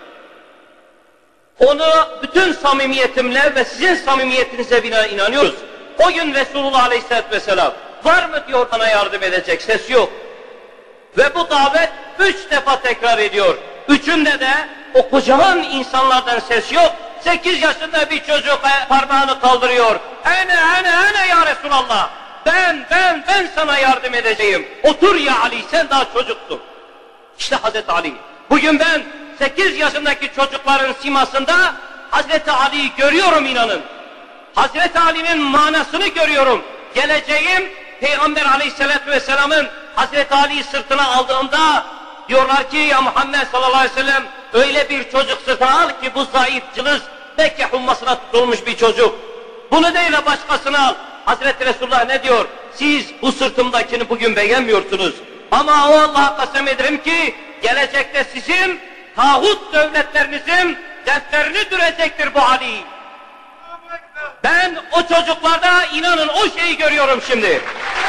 Onu bütün samimiyetimle ve sizin samimiyetinize bina inanıyoruz. O gün Resulullah Aleyhisselatü Vesselam var mı diyor bana yardım edecek, ses yok. Ve bu davet üç defa tekrar ediyor. Üçünde de o kocaman insanlardan ses yok. Sekiz yaşında bir çocuk parmağını kaldırıyor. Ene ene ene ya Resulallah. Ben ben ben sana yardım edeceğim. Otur ya Ali, sen daha çocuksun. İşte Hazreti Ali. Bugün ben sekiz yaşındaki çocukların simasında Hazreti Ali'yi görüyorum, inanın. Hazreti Ali'nin manasını görüyorum. Geleceğim Peygamber Aleyhisselatü Vesselam'ın Hazreti Ali'yi sırtına aldığında diyorlar ki ya Muhammed sallallahu aleyhi ve sellem öyle bir çocuk sırtına al ki bu zayıf, cılız, Mekke hummasına tutulmuş bir çocuk. Bunu değil de başkasını al. Hazreti Resulullah ne diyor? Siz bu sırtımdakini bugün beğenmiyorsunuz. Ama o Allah'a kasem ederim ki gelecekte sizin tağut devletlerinizin defterini dürecektir bu Ali. Ben o çocuklarda inanın o şeyi görüyorum şimdi.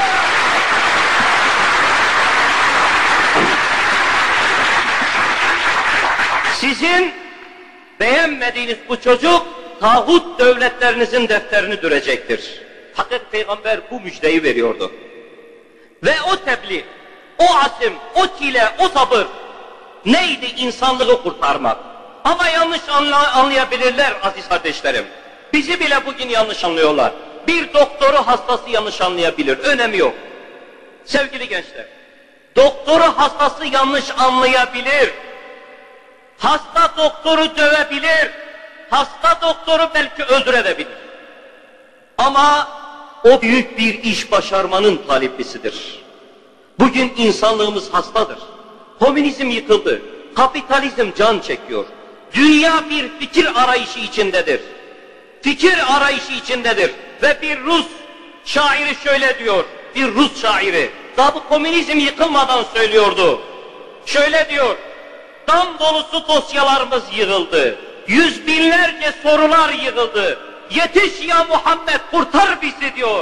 Sizin beğenmediğiniz bu çocuk tağut devletlerinizin defterini dürecektir. Hazreti Peygamber bu müjdeyi veriyordu. Ve o tebliğ, o azim, o çile, o sabır neydi? İnsanlığı kurtarmak. Ama yanlış anlayabilirler aziz kardeşlerim. Bizi bile bugün yanlış anlıyorlar. Bir doktoru hastası yanlış anlayabilir, önemi yok. Sevgili gençler, doktoru hastası yanlış anlayabilir. Hasta doktoru dövebilir, hasta doktoru belki öldürebilir. Ama o büyük bir iş başarmanın taliplisidir. Bugün insanlığımız hastadır. Komünizm yıkıldı, kapitalizm can çekiyor. Dünya bir fikir arayışı içindedir. Fikir arayışı içindedir. Ve bir Rus şairi şöyle diyor, bir Rus şairi, daha bu komünizm yıkılmadan söylüyordu. Şöyle diyor, dam dolusu dosyalarımız yığıldı, yüz binlerce sorular yığıldı. Yetiş ya Muhammed, kurtar bizi diyor.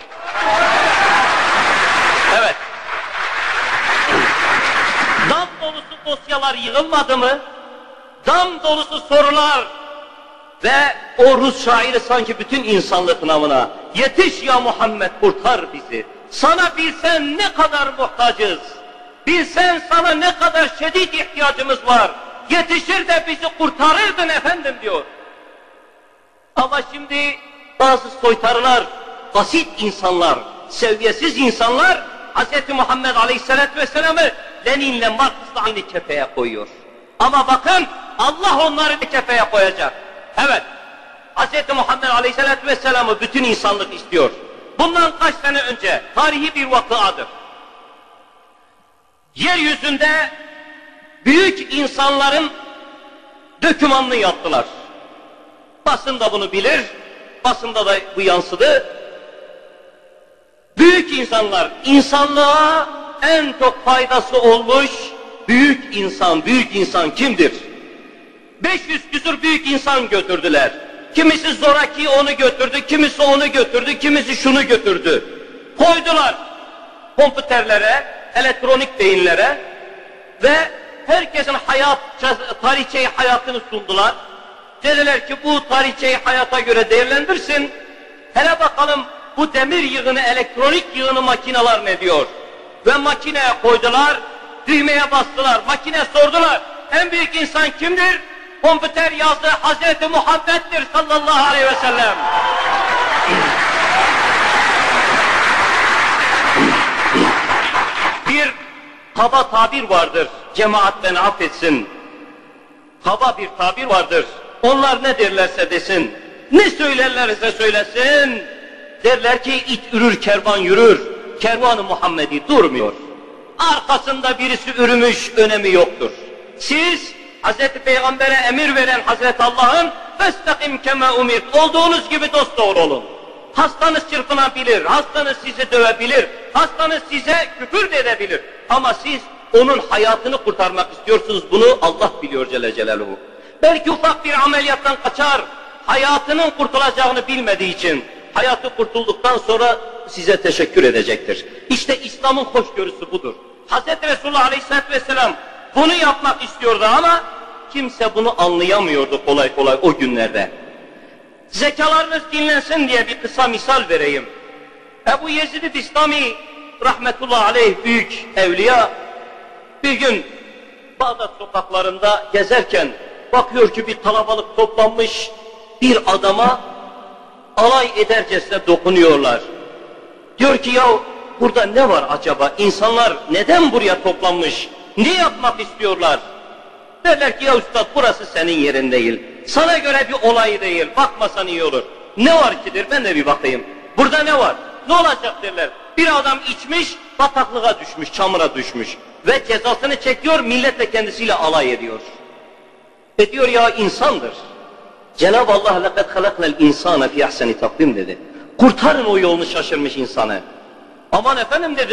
Evet. Dam dolusu dosyalar yığılmadı mı? Dam dolusu sorular ve o Rus şairi sanki bütün insanlık namına yetiş ya Muhammed, kurtar bizi. Sana bilsen ne kadar muhtacız. Bilsen sana ne kadar şiddet ihtiyacımız var. Yetişir de bizi kurtarırdın efendim diyor. Ama şimdi bazı soytarılar, basit insanlar, seviyesiz insanlar Hz. Muhammed Aleyhisselatü Vesselam'ı Lenin'le Marks'la aynı kefeye koyuyor. Ama bakın Allah onları bir kefeye koyacak. Evet, Hz. Muhammed Aleyhisselatü Vesselam'ı bütün insanlık istiyor. Bundan kaç sene önce tarihi bir vakıadır. Yeryüzünde büyük insanların dökümanını yaptılar. Basın da bunu bilir, basında da bu yansıdı. Büyük insanlar, insanlığa en çok faydası olmuş büyük insan, büyük insan kimdir? beş yüz küsur büyük insan götürdüler. Kimisi zoraki onu götürdü, kimisi onu götürdü, kimisi şunu götürdü. Koydular kompüterlere, elektronik beyinlere ve herkesin hayat, tarihçeyi hayatını sundular. Dediler ki bu tarihçeyi hayata göre değerlendirsin. Hele bakalım bu demir yığını, elektronik yığını makineler ne diyor? Ve makineye koydular, düğmeye bastılar. Makine sordular, en büyük insan kimdir? Kompüter yazdı, Hazreti Muhammed'dir sallallahu aleyhi ve sellem. Bir kaba tabir vardır, cemaat beni affetsin. Kaba bir tabir vardır. Onlar ne derlerse desin, ne söylerlerse söylesin, derler ki it ürür kervan yürür, kervan-ı Muhammedi durmuyor. Arkasında birisi ürümüş, önemi yoktur. Siz Hazreti Peygamber'e emir veren Hazreti Allah'ın "Festakim kema umirt" olduğunuz gibi dosdoğru olun. Hastanız çırpınabilir, hastanız sizi dövebilir, hastanız size küfür de edebilir. Ama siz onun hayatını kurtarmak istiyorsunuz, bunu Allah biliyor Celle Celaluhu. Belki ufak bir ameliyattan kaçar, hayatının kurtulacağını bilmediği için, hayatı kurtulduktan sonra size teşekkür edecektir. İşte İslam'ın hoşgörüsü budur. Hazreti Resulullah Aleyhisselatü Vesselam bunu yapmak istiyordu ama kimse bunu anlayamıyordu kolay kolay o günlerde. Zekalarınız dinlensin diye bir kısa misal vereyim. Ebu Yezid Bistami rahmetullahi aleyh büyük evliya bir gün Bağdat sokaklarında gezerken bakıyor ki bir kalabalık toplanmış, bir adama alay edercesine dokunuyorlar. Diyor ki ya burada ne var acaba? İnsanlar neden buraya toplanmış? Ne yapmak istiyorlar? Derler ki ya üstad burası senin yerin değil. Sana göre bir olay değil. Bakmasan iyi olur. Ne var kidir? Ben de bir bakayım. Burada ne var? Ne olacak derler. Bir adam içmiş, bataklığa düşmüş, çamura düşmüş. Ve cezasını çekiyor, millet de kendisiyle alay ediyor. Ve diyor ya insandır. Cenab-ı Allah لَقَدْ خَلَقْنَا الْاِنْسَانَ فِي اَحْسَنِ takvim dedi. Kurtarın o yolunu şaşırmış insanı. Aman efendim dedi,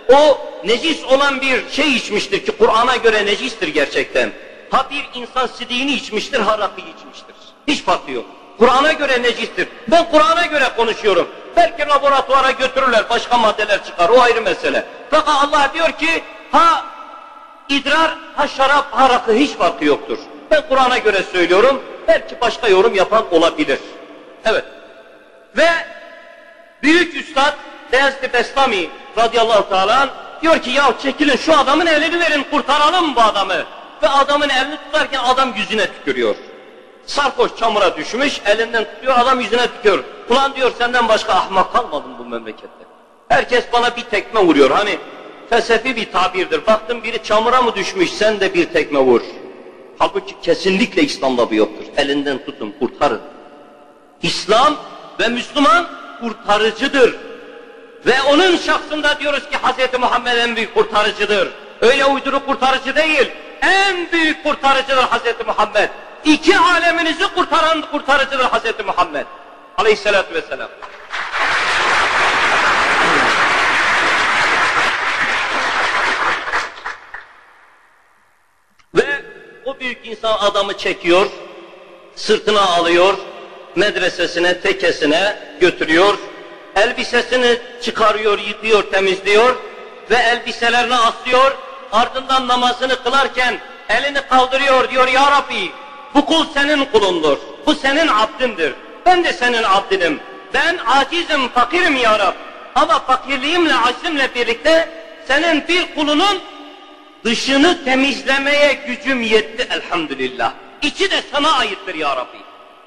o necis olan bir şey içmiştir ki Kur'an'a göre necistir gerçekten. Ha bir insan sidiğini içmiştir, ha rakıyı içmiştir. Hiç farkı yok. Kur'an'a göre necistir. Ben Kur'an'a göre konuşuyorum. Belki laboratuvara götürürler, başka maddeler çıkar, o ayrı mesele. Fakat Allah diyor ki, ha idrar, ha şarap, ha rakı hiç farkı yoktur. Ben Kur'an'a göre söylüyorum, belki başka yorum yapan olabilir. Evet. Ve büyük üstad Beyazıt Bestami radıyallahu teala anh diyor ki, ya çekilin şu adamın elini verin, kurtaralım bu adamı. Ve adamın elini tutarken adam yüzüne tükürüyor. Sarhoş çamura düşmüş, elinden tutuyor, adam yüzüne tükürüyor. Ulan diyor, senden başka ahmak kalmadı bu memlekette. Herkes bana bir tekme vuruyor. Hani felsefi bir tabirdir. Baktın biri çamura mı düşmüş, sen de bir tekme vur. Halbuki kesinlikle İslam'da bu yoktur. Elinden tutun, kurtarın. İslam ve Müslüman kurtarıcıdır. Ve onun şahsında diyoruz ki Hazreti Muhammed en büyük kurtarıcıdır. Öyle uyduruk kurtarıcı değil, en büyük kurtarıcıdır Hazreti Muhammed. İki aleminizi kurtaran kurtarıcıdır Hazreti Muhammed aleyhissalatü vesselam. Ve o büyük insan adamı çekiyor, sırtına alıyor, medresesine, tekesine götürüyor, elbisesini çıkarıyor, yıkıyor, temizliyor ve elbiselerini asıyor, ardından namazını kılarken elini kaldırıyor, diyor ya Rabbi, bu kul senin kulundur, bu senin abdindir, ben de senin abdinim, ben acizim, fakirim ya Rab, ama fakirliğimle, acizimle birlikte senin bir kulunun dışını temizlemeye gücüm yetti elhamdülillah, içi de sana aittir ya Rabbi.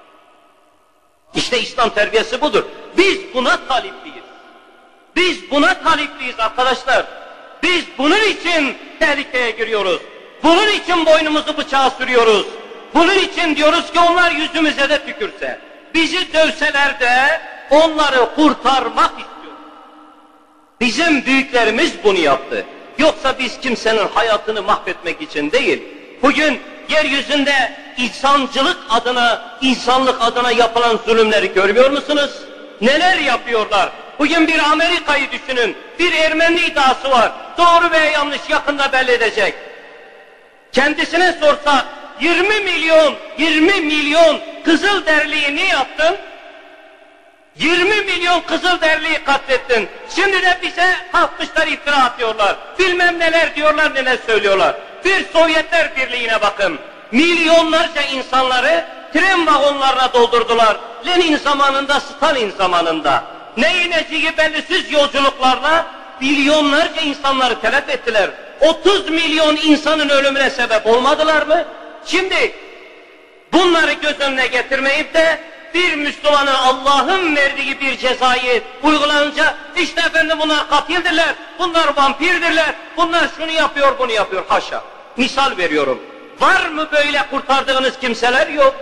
İşte İslam terbiyesi budur. Biz buna talipliyiz. Biz buna talipliyiz arkadaşlar. Biz bunun için tehlikeye giriyoruz. Bunun için boynumuzu bıçağa sürüyoruz. Bunun için diyoruz ki onlar yüzümüze de tükürse, bizi dövseler de onları kurtarmak istiyoruz. Bizim büyüklerimiz bunu yaptı. Yoksa biz kimsenin hayatını mahvetmek için değil. Bugün yeryüzünde insancılık adına, insanlık adına yapılan zulümleri görmüyor musunuz? Neler yapıyorlar? Bugün bir Amerika'yı düşünün, bir Ermeni iddiası var. Doğru veya yanlış yakında belli edecek. Kendisine sorsa yirmi milyon, yirmi milyon Kızılderiliyi ne yaptın? yirmi milyon Kızılderiliyi katlettin. Şimdi de bize kalkmışlar iftira atıyorlar. Bilmem neler diyorlar, neler söylüyorlar. Bir Sovyetler Birliği'ne bakın. Milyonlarca insanları tren vagonlarına doldurdular. Lenin zamanında, Stalin zamanında. Neyin neciği bellisiz yolculuklarla milyonlarca insanları telef ettiler. otuz milyon insanın ölümüne sebep olmadılar mı? Şimdi bunları göz önüne getirmeyip de bir Müslümanın Allah'ın verdiği bir cezayı uygulanınca işte efendim bunlar katildirler, bunlar vampirdirler, bunlar şunu yapıyor, bunu yapıyor. Haşa. Misal veriyorum. Var mı böyle kurtardığınız kimseler? Yok.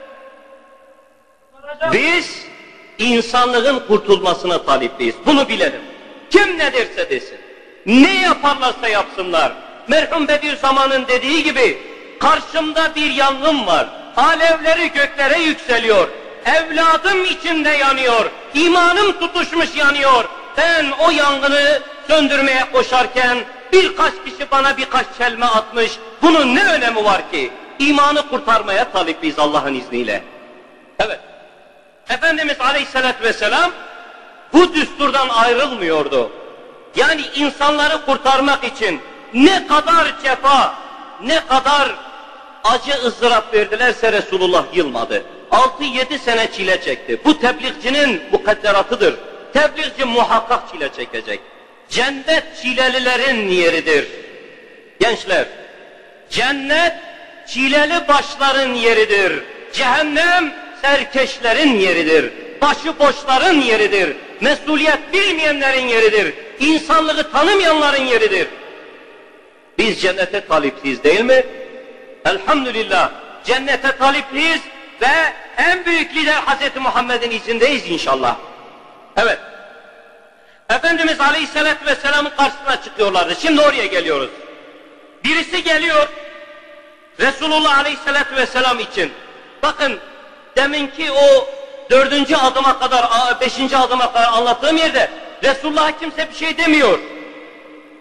Biz insanlığın kurtulmasına talipliyiz. Bunu bilelim. Kim ne derse desin, ne yaparlarsa yapsınlar. Merhum Bediüzzaman'ın dediği gibi karşımda bir yangın var. Alevleri göklere yükseliyor. Evladım içinde yanıyor. İmanım tutuşmuş yanıyor. Ben o yangını söndürmeye koşarken birkaç kişi bana birkaç çelme atmış. Bunun ne önemi var ki? İmanı kurtarmaya talipliyiz Allah'ın izniyle. Evet. Efendimiz Aleyhisselatü Vesselam bu düsturdan ayrılmıyordu. Yani insanları kurtarmak için ne kadar cefa, ne kadar acı ızdırap verdilerse Resulullah yılmadı. altı yedi sene çile çekti. Bu tebliğcinin mukadderatıdır. Tebliğci muhakkak çile çekecek. Cennet çilelilerin yeridir. Gençler, cennet çileli başların yeridir. Cehennem serkeşlerin yeridir. Başıboşların yeridir. Mesuliyet bilmeyenlerin yeridir. İnsanlığı tanımayanların yeridir. Biz cennete talipliyiz değil mi? Elhamdülillah cennete talipliyiz ve en büyük lider Hazreti Muhammed'in izindeyiz inşallah. Evet. Efendimiz Aleyhisselatü Vesselam'ın karşısına çıkıyorlardı. Şimdi oraya geliyoruz. Birisi geliyor Resulullah Aleyhisselatü Vesselam için. Bakın deminki o dördüncü adıma kadar, beşinci adıma kadar anlattığım yerde Resulullah'a kimse bir şey demiyor.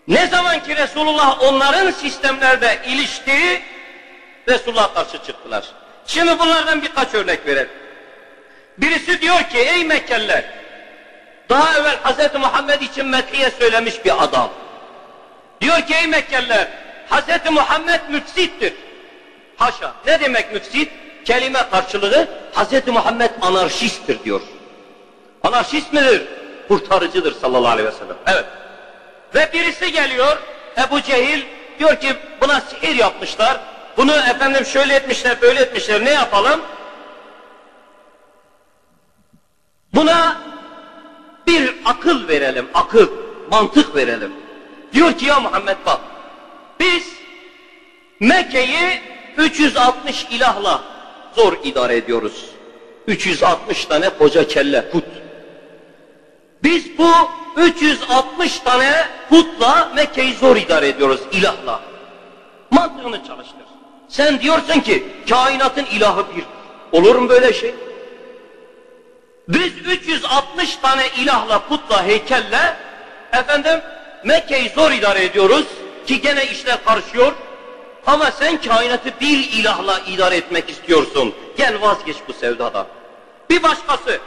Ne zaman ki Resulullah onların sistemlerde ilişti, Resulullah'a karşı çıktılar. Şimdi bunlardan birkaç örnek verelim. Birisi diyor ki, ey Mekkeliler, daha evvel Hazreti Muhammed için methiye söylemiş bir adam. Diyor ki, ey Mekkeliler, Hazreti Muhammed müfsittir. Haşa, ne demek müfsit? Kelime karşılığı, Hazreti Muhammed anarşisttir diyor. Anarşist midir? Kurtarıcıdır sallallahu aleyhi ve sellem. Evet. Ve birisi geliyor, Ebu Cehil, diyor ki buna sihir yapmışlar, bunu efendim şöyle etmişler, böyle etmişler, ne yapalım? Buna bir akıl verelim, akıl, mantık verelim. Diyor ki ya Muhammed bak, biz Mekke'yi üç yüz altmış ilahla zor idare ediyoruz. üç yüz altmış tane koca kelle put. Biz bu üç yüz altmış tane putla Mekke'yi zor idare ediyoruz, ilahla. Mantığını çalıştır. Sen diyorsun ki kainatın ilahı bir. Olur mu böyle şey? Biz üç yüz altmış tane ilahla, putla, heykelle efendim Mekke'yi zor idare ediyoruz ki gene işler karışıyor. Ama sen kainatı bir ilahla idare etmek istiyorsun. Gel vazgeç bu sevdadan. Bir başkası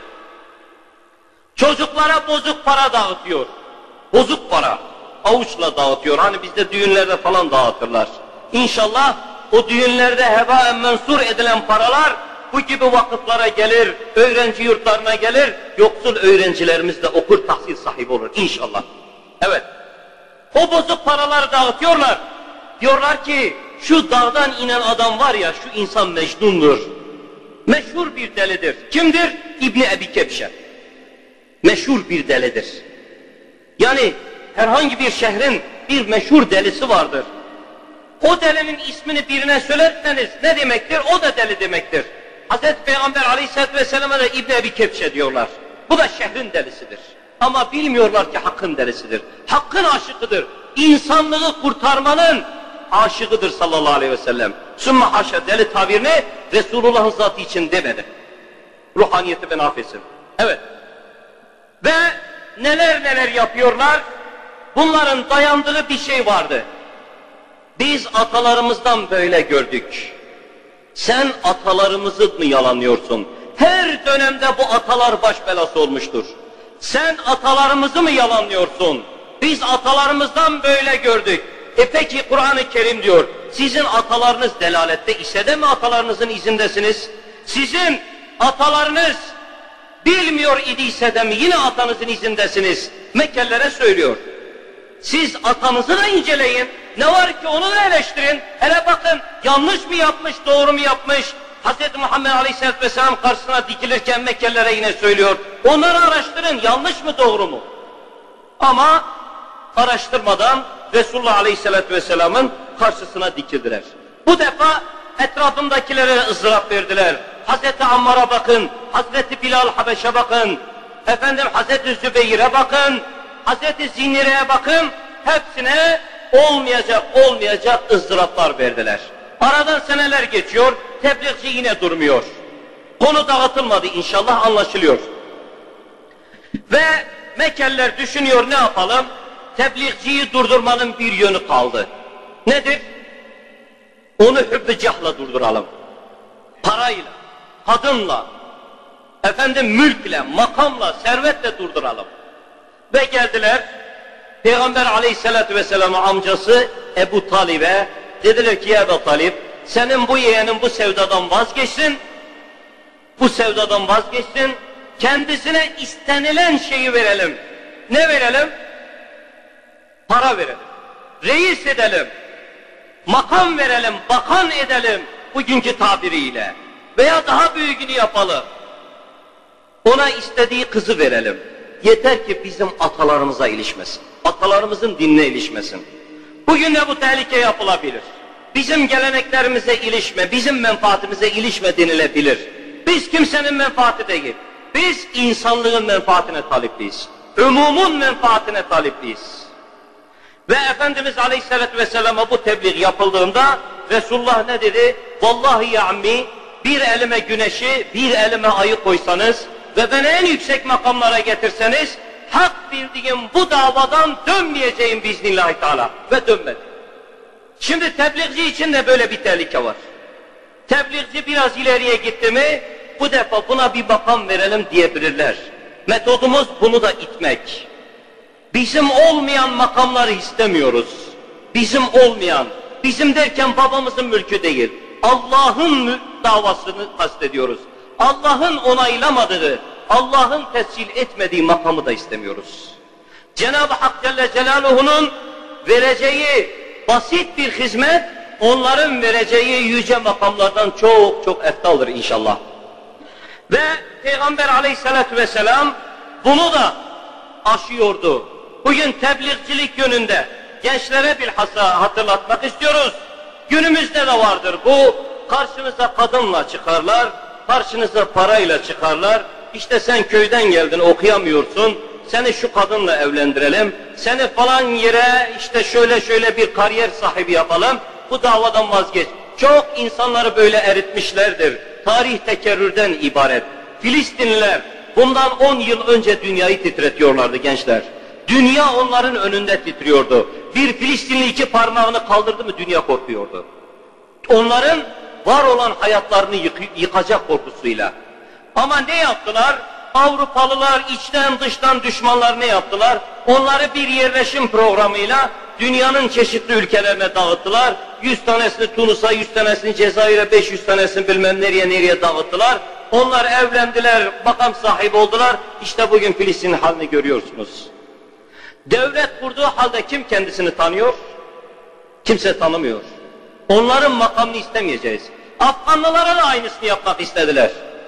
çocuklara bozuk para dağıtıyor. Bozuk para. Avuçla dağıtıyor. Hani bizde düğünlerde falan dağıtırlar. İnşallah o düğünlerde hevaen mensur edilen paralar bu gibi vakıflara gelir, öğrenci yurtlarına gelir, yoksul öğrencilerimiz de okur, tahsil sahibi olur inşallah. Evet. O bozuk paraları dağıtıyorlar. Diyorlar ki şu dağdan inen adam var ya, şu insan Mecnun'dur. Meşhur bir delidir. Kimdir? İbni Ebi Kebşe. Meşhur bir delidir. Yani herhangi bir şehrin bir meşhur delisi vardır. O delinin ismini birine söylerseniz ne demektir? O da deli demektir. Hazreti Peygamber Aleyhisselatü Vesselam'a da İbni Ebi Kebşe diyorlar. Bu da şehrin delisidir. Ama bilmiyorlar ki hakkın delisidir. Hakkın aşıkıdır. İnsanlığı kurtarmanın aşıkıdır sallallahu aleyhi ve sellem. Sümme haşa, deli tabirini Resulullah'ın zatı için demedi. Ruhaniyeti ben affetsin. Evet. Ve neler neler yapıyorlar? Bunların dayandığı bir şey vardı. Biz atalarımızdan böyle gördük. Sen atalarımızı mı yalanlıyorsun? Her dönemde bu atalar baş belası olmuştur. Sen atalarımızı mı yalanlıyorsun? Biz atalarımızdan böyle gördük. E peki Kur'an-ı Kerim diyor, sizin atalarınız delalette ise de mi atalarınızın izindesiniz? Sizin atalarınız bilmiyor idiyse de mi yine atanızın izindesiniz? Mekkelilere söylüyor. Siz atanızı da inceleyin. Ne var ki onu da eleştirin. Hele bakın yanlış mı yapmış, doğru mu yapmış? Hazreti Muhammed Aleyhisselatü Vesselam karşısına dikilirken Mekkelilere yine söylüyor. Onları araştırın, yanlış mı, doğru mu? Ama araştırmadan Resulullah Aleyhisselatü Vesselam'ın karşısına dikildiler. Bu defa etrafındakilere ızdırap verdiler. Hazreti Ammar'a bakın, Hazreti Bilal Habeş'e bakın, efendim Hazreti Zübeyir'e bakın, Hazreti Zinnire'ye bakın, hepsine olmayacak olmayacak ızdıraplar verdiler. Aradan seneler geçiyor, tebliğci yine durmuyor. Konu dağıtılmadı, inşallah anlaşılıyor. Ve Mekkeliler düşünüyor, ne yapalım? Tebliğciyi durdurmanın bir yönü kaldı. Nedir? Onu hübb-i cahla durduralım. Parayla, kadınla, efendim mülkle, makamla, servetle durduralım. Ve geldiler, Peygamber Aleyhisselatü Vesselam'ın amcası Ebu Talib'e dediler ki ya Ebu Talib, senin bu yeğenin bu sevdadan vazgeçsin, bu sevdadan vazgeçsin, kendisine istenilen şeyi verelim. Ne verelim? Para verelim, reis edelim, makam verelim, bakan edelim bugünkü tabiriyle veya daha büyüğünü yapalım. Ona istediği kızı verelim. Yeter ki bizim atalarımıza ilişmesin. Atalarımızın dinine ilişmesin. Bugün de bu tehlike yapılabilir. Bizim geleneklerimize ilişme, bizim menfaatimize ilişme denilebilir. Biz kimsenin menfaati değil. Biz insanlığın menfaatine talipliyiz. Umumun menfaatine talipliyiz. Ve Efendimiz Aleyhisselatü Vesselam'a bu tebliğ yapıldığında Resulullah ne dedi? Vallahi ya ammi, bir elime güneşi, bir elime ayı koysanız ve beni en yüksek makamlara getirseniz hak bildiğim bu davadan dönmeyeceğim biiznillahü teala. Ve dönmedi. Şimdi tebliğci için de böyle bir tehlike var. Tebliğci biraz ileriye gitti mi, bu defa buna bir makam verelim diyebilirler. Metodumuz bunu da itmek. Bizim olmayan makamları istemiyoruz. Bizim olmayan, bizim derken babamızın mülkü değil, Allah'ın davasını kastediyoruz. Allah'ın onaylamadığı, Allah'ın tescil etmediği makamı da istemiyoruz. Cenab-ı Hak Celle Celaluhu'nun vereceği basit bir hizmet, onların vereceği yüce makamlardan çok çok eftaldır inşallah. Ve Peygamber Aleyhisselatü Vesselam bunu da aşıyordu. Bugün tebliğcilik yönünde gençlere bilhassa hatırlatmak istiyoruz. Günümüzde de vardır bu. Karşınıza kadınla çıkarlar, karşınıza parayla çıkarlar. İşte sen köyden geldin, okuyamıyorsun, seni şu kadınla evlendirelim, seni falan yere işte şöyle şöyle bir kariyer sahibi yapalım, bu davadan vazgeç. Çok insanları böyle eritmişlerdir. Tarih tekerrürden ibaret. Filistinliler bundan on yıl önce dünyayı titretiyorlardı gençler. Dünya onların önünde titriyordu. Bir Filistinli iki parmağını kaldırdı mı dünya korkuyordu. Onların var olan hayatlarını yık yıkacak korkusuyla. Ama ne yaptılar? Avrupalılar içten dıştan düşmanlar ne yaptılar? Onları bir yerleşim programıyla dünyanın çeşitli ülkelerine dağıttılar. Yüz tanesini Tunus'a, yüz tanesini Cezayir'e, beş yüz tanesini bilmem nereye nereye dağıttılar. Onlar evlendiler, makam sahibi oldular. İşte bugün Filistin'in halini görüyorsunuz. Devlet kurduğu halde kim kendisini tanıyor? Kimse tanımıyor. Onların makamını istemeyeceğiz. Afganlılara da aynısını yapmak istediler.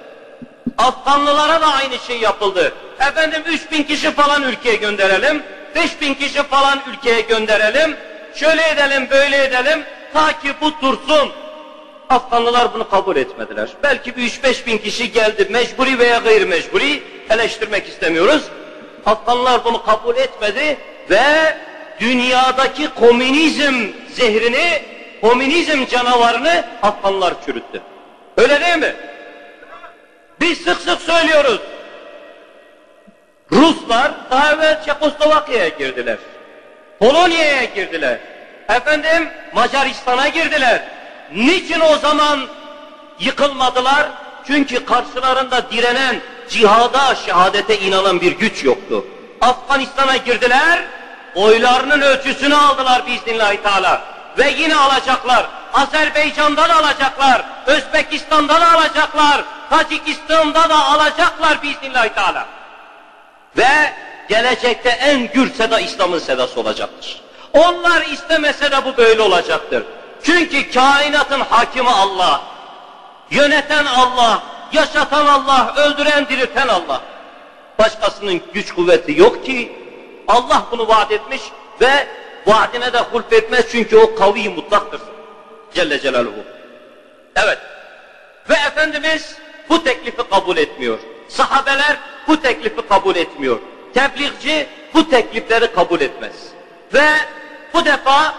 Afganlılara da aynı şey yapıldı. Efendim üç bin kişi falan ülkeye gönderelim, beş bin kişi falan ülkeye gönderelim, şöyle edelim, böyle edelim, ta ki bu dursun. Afganlılar bunu kabul etmediler. Belki bir üç beş bin kişi geldi, mecburi veya gayrimecburi, eleştirmek istemiyoruz. Afganlılar bunu kabul etmedi ve dünyadaki komünizm zehrini, komünizm canavarını Afganlılar çürüttü. Öyle değil mi? Biz sık sık söylüyoruz. Ruslar daha evvel Çekoslovakya'ya girdiler. Polonya'ya girdiler. Efendim Macaristan'a girdiler. Niçin o zaman yıkılmadılar? Çünkü karşılarında direnen, cihada, şehadete inanan bir güç yoktu. Afganistan'a girdiler, oylarının ölçüsünü aldılar biiznillahü teala. Ve yine alacaklar. Azerbaycan'dan alacaklar, Özbekistan'dan alacaklar, Tacikistan'da da alacaklar biiznillahü teala. Ve gelecekte en gür seda İslam'ın sedası olacaktır. Onlar istemese de bu böyle olacaktır. Çünkü kainatın hakimi Allah, yöneten Allah, yaşatan Allah, öldüren dirilten Allah. Başkasının güç kuvveti yok ki, Allah bunu vaat etmiş ve vaadine de hulf etmez çünkü o kavi mutlaktır. Celle Celaluhu. Evet. Ve Efendimiz bu teklifi kabul etmiyor. Sahabeler bu teklifi kabul etmiyor. Tebliğci bu teklifleri kabul etmez. Ve bu defa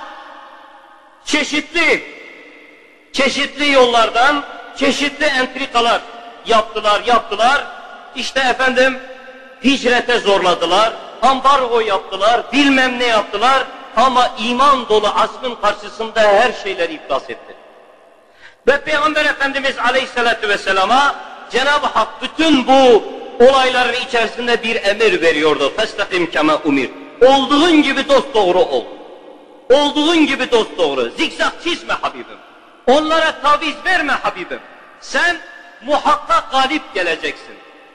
çeşitli, çeşitli yollardan, çeşitli entrikalar yaptılar, yaptılar. İşte efendim hicrete zorladılar, ambargo yaptılar, bilmem ne yaptılar. Ama iman dolu azmın karşısında her şeyleri iflas etti. Ve Peygamber Efendimiz Aleyhisselatü Vesselam'a Cenab-ı Hak bütün bu olayların içerisinde bir emir veriyordu. فَاسْتَقِمْ كَمَا umir. Olduğun gibi dosdoğru ol. Olduğun gibi dosdoğru. Zikzak çizme Habibim. Onlara taviz verme Habibim. Sen muhakkak galip geleceksin.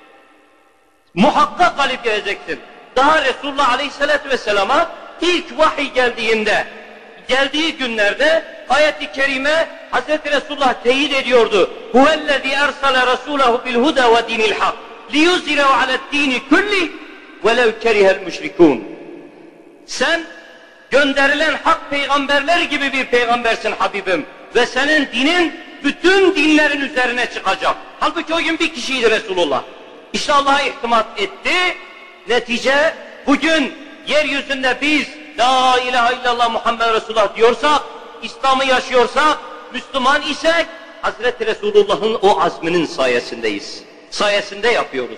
Muhakkak galip geleceksin. Daha Resulullah Aleyhisselatü Vesselam'a İlk vahiy geldiğinde, geldiği günlerde ayet-i kerime Hazreti Resulullah teyit ediyordu. Huvellezî ersale rasûlehu bil huda ve dinil hak liyuzhirehu ale'd-dîni kulli velev kerihel müşrikûn. Sen gönderilen hak peygamberler gibi bir peygambersin Habibim ve senin dinin bütün dinlerin üzerine çıkacak. Halbuki o gün bir kişiydi Resulullah. İşte Allah'a ihtimat etti. Netice bugün yeryüzünde biz La ilahe illallah Muhammed Resulullah diyorsak, İslam'ı yaşıyorsak, Müslüman isek, Hazreti Resulullah'ın o azminin sayesindeyiz. Sayesinde yapıyoruz.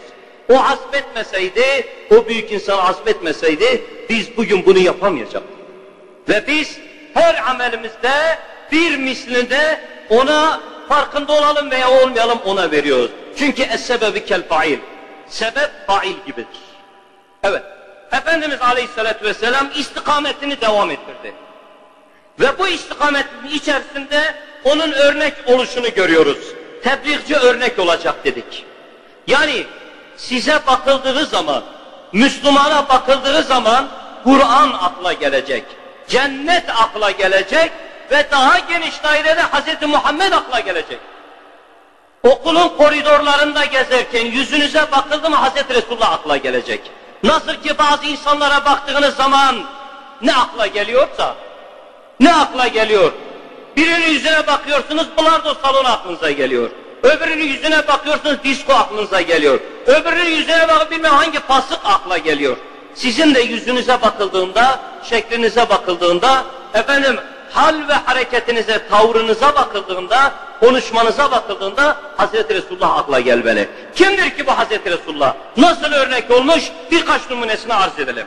O azmetmeseydi, o büyük insan azmetmeseydi, biz bugün bunu yapamayacaktık. Ve biz her amelimizde bir mislinde ona farkında olalım veya olmayalım ona veriyoruz. Çünkü es-sebebi kel fail. Sebep fail gibidir. Evet. Efendimiz Aleyhisselatü Vesselam istikametini devam ettirdi. Ve bu istikametin içerisinde onun örnek oluşunu görüyoruz. Tebliğci örnek olacak dedik. Yani size bakıldığı zaman, Müslümana bakıldığı zaman Kur'an akla gelecek, cennet akla gelecek ve daha geniş dairede Hazreti Muhammed akla gelecek. Okulun koridorlarında gezerken yüzünüze bakıldı mı Hazreti Resulullah akla gelecek. Nasıl ki bazı insanlara baktığınız zaman ne akla geliyorsa, ne akla geliyor? Birinin yüzüne bakıyorsunuz, bilardo salonu aklınıza geliyor. Öbürünün yüzüne bakıyorsunuz, disko aklınıza geliyor. Öbürünün yüzüne bakıp bilmem hangi fasık akla geliyor. Sizin de yüzünüze bakıldığında, şeklinize bakıldığında, efendim hal ve hareketinize, tavrınıza bakıldığında, konuşmanıza bakıldığında Hazreti Resulullah akla gelmeli. Kimdir ki bu Hazreti Resulullah? Nasıl örnek olmuş? Birkaç numunesini arz edelim.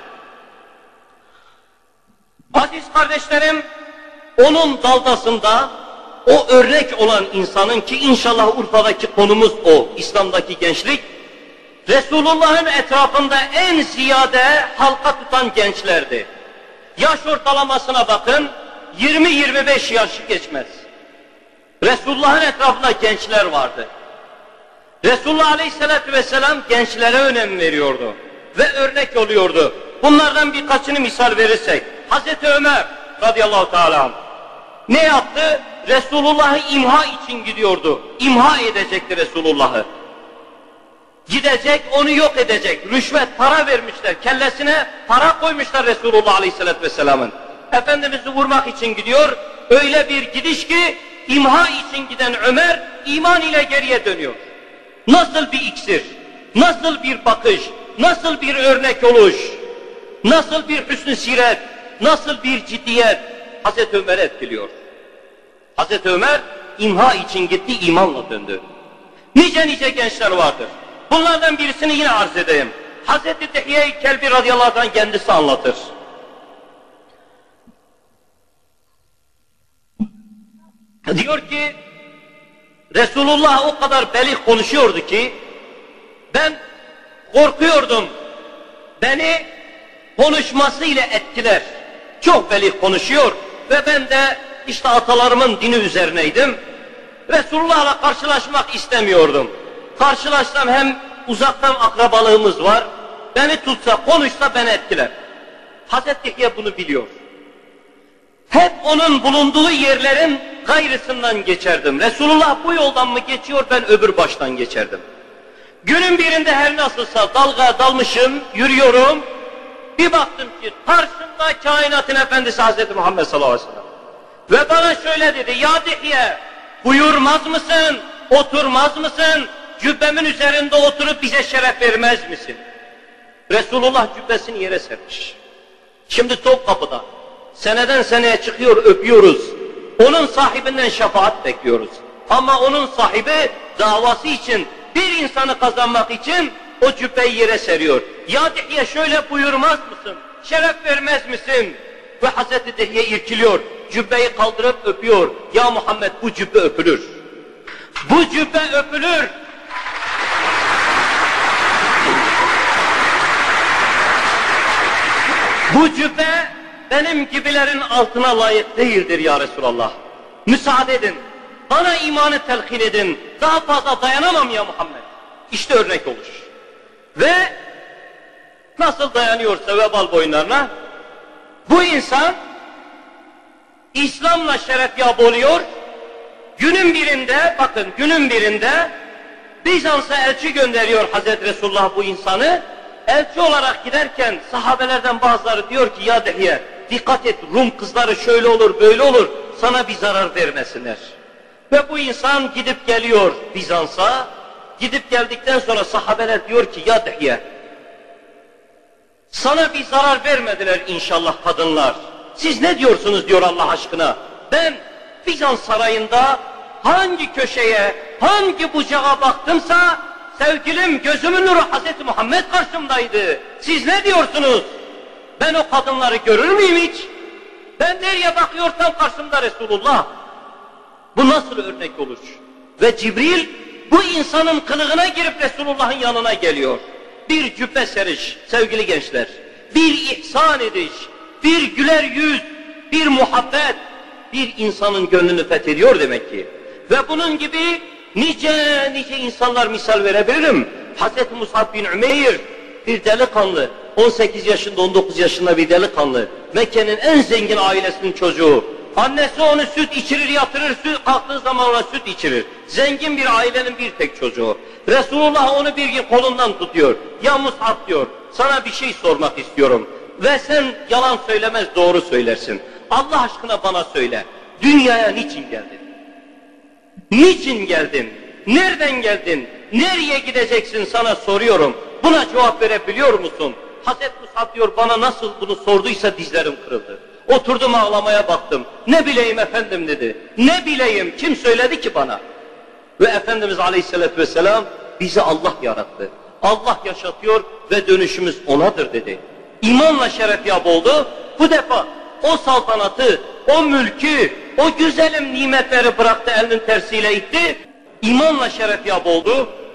Aziz kardeşlerim, onun daldasında o örnek olan insanın ki inşallah Urfa'daki konumuz o, İslam'daki gençlik, Resulullah'ın etrafında en ziyade halka tutan gençlerdi. Yaş ortalamasına bakın, yirmi yirmi beş yaşı geçmez. Resulullah'ın etrafında gençler vardı. Resulullah Aleyhisselatü Vesselam gençlere önem veriyordu ve örnek oluyordu. Bunlardan birkaçını misal verirsek, Hazreti Ömer radıyallahu teala anh ne yaptı? Resulullah'ı imha için gidiyordu. İmha edecekti Resulullah'ı. Gidecek, onu yok edecek. Rüşvet, para vermişler. Kellesine para koymuşlar Resulullah Aleyhisselatü Vesselam'ın. Efendimiz'i vurmak için gidiyor. Öyle bir gidiş ki imha için giden Ömer iman ile geriye dönüyor. Nasıl bir iksir, nasıl bir bakış, nasıl bir örnek oluş, nasıl bir hüsn-i siret, nasıl bir ciddiyet Hazreti Ömer'i etkiliyor. Hazreti Ömer imha için gitti, imanla döndü. Nice nice gençler vardır. Bunlardan birisini yine arz edeyim. Hazreti Dihye-i Kelbi radıyallahu anh kendisi anlatır. Diyor ki, Resulullah o kadar belih konuşuyordu ki, ben korkuyordum, beni konuşmasıyla etkiler. Çok belih konuşuyor ve ben de işte atalarımın dini üzerineydim. Resulullah'la karşılaşmak istemiyordum. Karşılaşsam hem uzaktan akrabalığımız var, beni tutsa, konuşsa beni etkiler. Hazreti Dihye bunu biliyor. Hep onun bulunduğu yerlerin gayrısından geçerdim. Resulullah bu yoldan mı geçiyor, ben öbür baştan geçerdim. Günün birinde her nasılsa dalga dalmışım, yürüyorum. Bir baktım ki karşımda kainatın efendisi Hazreti Muhammed sallallahu aleyhi ve sellem. Ve bana şöyle dedi, ya Dihye, buyurmaz mısın, oturmaz mısın, cübbemin üzerinde oturup bize şeref vermez misin? Resulullah cübbesini yere sermiş. Şimdi Topkapı'da, seneden seneye çıkıyor, öpüyoruz. Onun sahibinden şefaat bekliyoruz. Ama onun sahibi davası için, bir insanı kazanmak için o cübbeyi yere seriyor. Ya Dihye şöyle buyurmaz mısın, şeref vermez misin? Ve Hazreti Dihye irkiliyor, cübbeyi kaldırıp öpüyor. Ya Muhammed, bu cübbe öpülür. Bu cübbe öpülür. Bu cübbe benim gibilerin altına layık değildir ya Resulallah. Müsaade edin, bana imanı telkin edin, daha fazla dayanamam ya Muhammed. İşte örnek olur. Ve nasıl dayanıyorsa vebal boyunlarına, bu insan İslam'la şerefyab oluyor. Günün birinde, bakın günün birinde Bizans'a elçi gönderiyor Hazreti Resulullah bu insanı. Elçi olarak giderken sahabelerden bazıları diyor ki, ya Dihye dikkat et, Rum kızları şöyle olur böyle olur, sana bir zarar vermesinler. Ve bu insan gidip geliyor Bizans'a. Gidip geldikten sonra sahabeler diyor ki, ya Dihye sana bir zarar vermediler inşallah kadınlar. Siz ne diyorsunuz diyor Allah aşkına. Ben Bizans sarayında hangi köşeye, hangi bucağa baktımsa sevgilim, gözümün nuru Hazreti Muhammed karşımdaydı. Siz ne diyorsunuz? Ben o kadınları görür müyüm hiç? Ben nereye bakıyorsam karşımda Resulullah. Bu nasıl örnek olur? Ve Cibril bu insanın kılığına girip Resulullah'ın yanına geliyor. Bir cübbe seriş sevgili gençler, bir ihsan ediş, bir güler yüz, bir muhabbet, bir insanın gönlünü fethediyor demek ki. Ve bunun gibi nice nice insanlar misal verebilirim. Hazreti Musab bin Ümeyr bir delikanlı, on sekiz yaşında on dokuz yaşında bir delikanlı, Mekke'nin en zengin ailesinin çocuğu. Annesi onu süt içirir yatırır, süt kalktığı zaman ona süt içirir. Zengin bir ailenin bir tek çocuğu. Resulullah onu bir gün kolundan tutuyor. Ya Musab diyor, sana bir şey sormak istiyorum. Ve sen yalan söylemez doğru söylersin. Allah aşkına bana söyle, dünyaya niçin geldin? Niçin geldin? Nereden geldin? Nereye gideceksin sana soruyorum. Buna cevap verebiliyor musun? Hazreti Musab diyor, bana nasıl bunu sorduysa dizlerim kırıldı. Oturdum ağlamaya baktım. Ne bileyim efendim dedi. Ne bileyim, kim söyledi ki bana? Ve Efendimiz Aleyhisselatü Vesselam bizi Allah yarattı. Allah yaşatıyor ve dönüşümüz onadır dedi. İmanla şerefyab oldu. Bu defa o saltanatı, o mülkü, o güzelim nimetleri bıraktı, elinin tersiyle itti. İmanla şerefyab oldu.